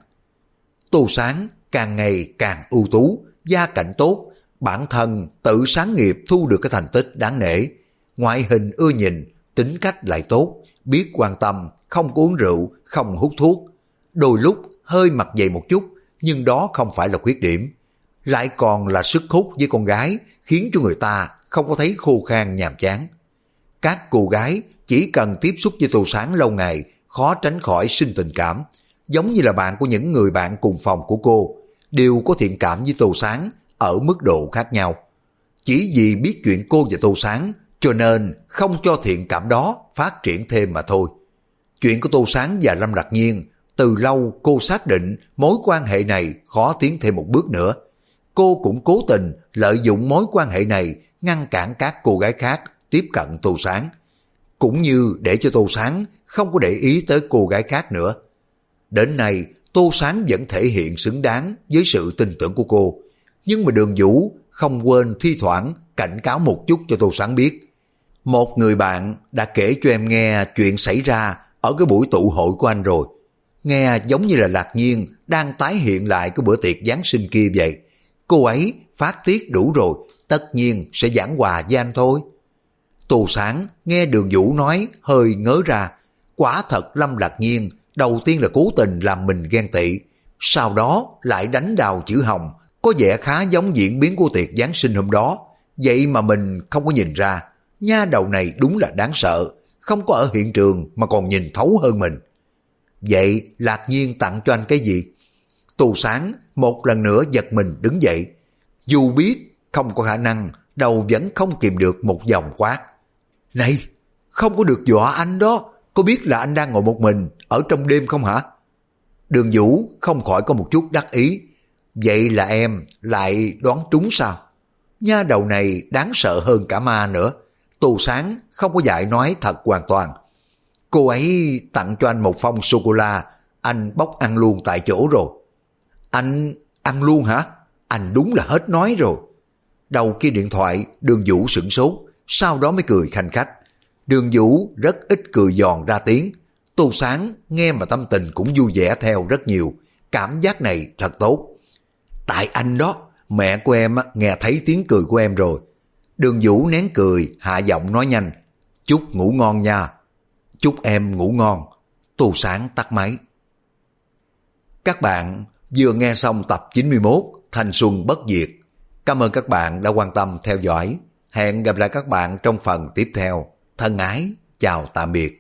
Tô Sáng càng ngày càng ưu tú, gia cảnh tốt, bản thân tự sáng nghiệp thu được cái thành tích đáng nể. Ngoại hình ưa nhìn, tính cách lại tốt, biết quan tâm, không uống rượu, không hút thuốc. Đôi lúc hơi mặt dày một chút, nhưng đó không phải là khuyết điểm. Lại còn là sức hút với con gái, khiến cho người ta không có thấy khô khan nhàm chán. Các cô gái chỉ cần tiếp xúc với Tô Sáng lâu ngày, khó tránh khỏi sinh tình cảm. Giống như là bạn của những người bạn cùng phòng của cô, đều có thiện cảm với Tô Sáng ở mức độ khác nhau. Chỉ vì biết chuyện cô và Tô Sáng, cho nên không cho thiện cảm đó phát triển thêm mà thôi. Chuyện của Tô Sáng và Lâm Lạc Nhiên, từ lâu cô xác định mối quan hệ này khó tiến thêm một bước nữa. Cô cũng cố tình lợi dụng mối quan hệ này ngăn cản các cô gái khác tiếp cận Tô Sáng, cũng như để cho Tô Sáng không có để ý tới cô gái khác nữa. Đến nay, Tô Sáng vẫn thể hiện xứng đáng với sự tin tưởng của cô, nhưng mà Đường Vũ không quên thi thoảng cảnh cáo một chút cho Tô Sáng biết. Một người bạn đã kể cho em nghe chuyện xảy ra ở cái buổi tụ hội của anh rồi. Nghe giống như là Lạc Nhiên đang tái hiện lại cái bữa tiệc Giáng sinh kia vậy. Cô ấy phát tiết đủ rồi, tất nhiên sẽ giảng hòa với anh thôi. Tô Sáng nghe Đường Vũ nói hơi ngớ ra. Quả thật Lâm Lạc Nhiên đầu tiên là cố tình làm mình ghen tị, sau đó lại đánh đào chữ hồng, có vẻ khá giống diễn biến của tiệc Giáng sinh hôm đó. Vậy mà mình không có nhìn ra. Nha đầu này đúng là đáng sợ, không có ở hiện trường mà còn nhìn thấu hơn mình. Vậy Lạc Nhiên tặng cho anh cái gì? Tô Sáng một lần nữa giật mình đứng dậy. Dù biết không có khả năng, đầu vẫn không kìm được một dòng quát. Này, không có được dọa anh đó, có biết là anh đang ngồi một mình ở trong đêm không hả? Đường Vũ không khỏi có một chút đắc ý. Vậy là em lại đoán trúng sao? Nha đầu này đáng sợ hơn cả ma nữa. Tô Sáng không có dại nói thật hoàn toàn. Cô ấy tặng cho anh một phong sô-cô-la, anh bóc ăn luôn tại chỗ rồi. Anh ăn luôn hả? Anh đúng là hết nói rồi. Đầu kia điện thoại, Đường Vũ sửng sốt, sau đó mới cười khanh khách. Đường Vũ rất ít cười giòn ra tiếng. Tô Sáng nghe mà tâm tình cũng vui vẻ theo rất nhiều. Cảm giác này thật tốt. Tại anh đó, mẹ của em nghe thấy tiếng cười của em rồi. Đường Vũ nén cười, hạ giọng nói nhanh. Chúc ngủ ngon nha. Chúc em ngủ ngon. Tô Sáng tắt máy. Các bạn vừa nghe xong tập 91 Thanh Xuân Bất Diệt. Cảm ơn các bạn đã quan tâm theo dõi. Hẹn gặp lại các bạn trong phần tiếp theo. Thân ái, chào tạm biệt.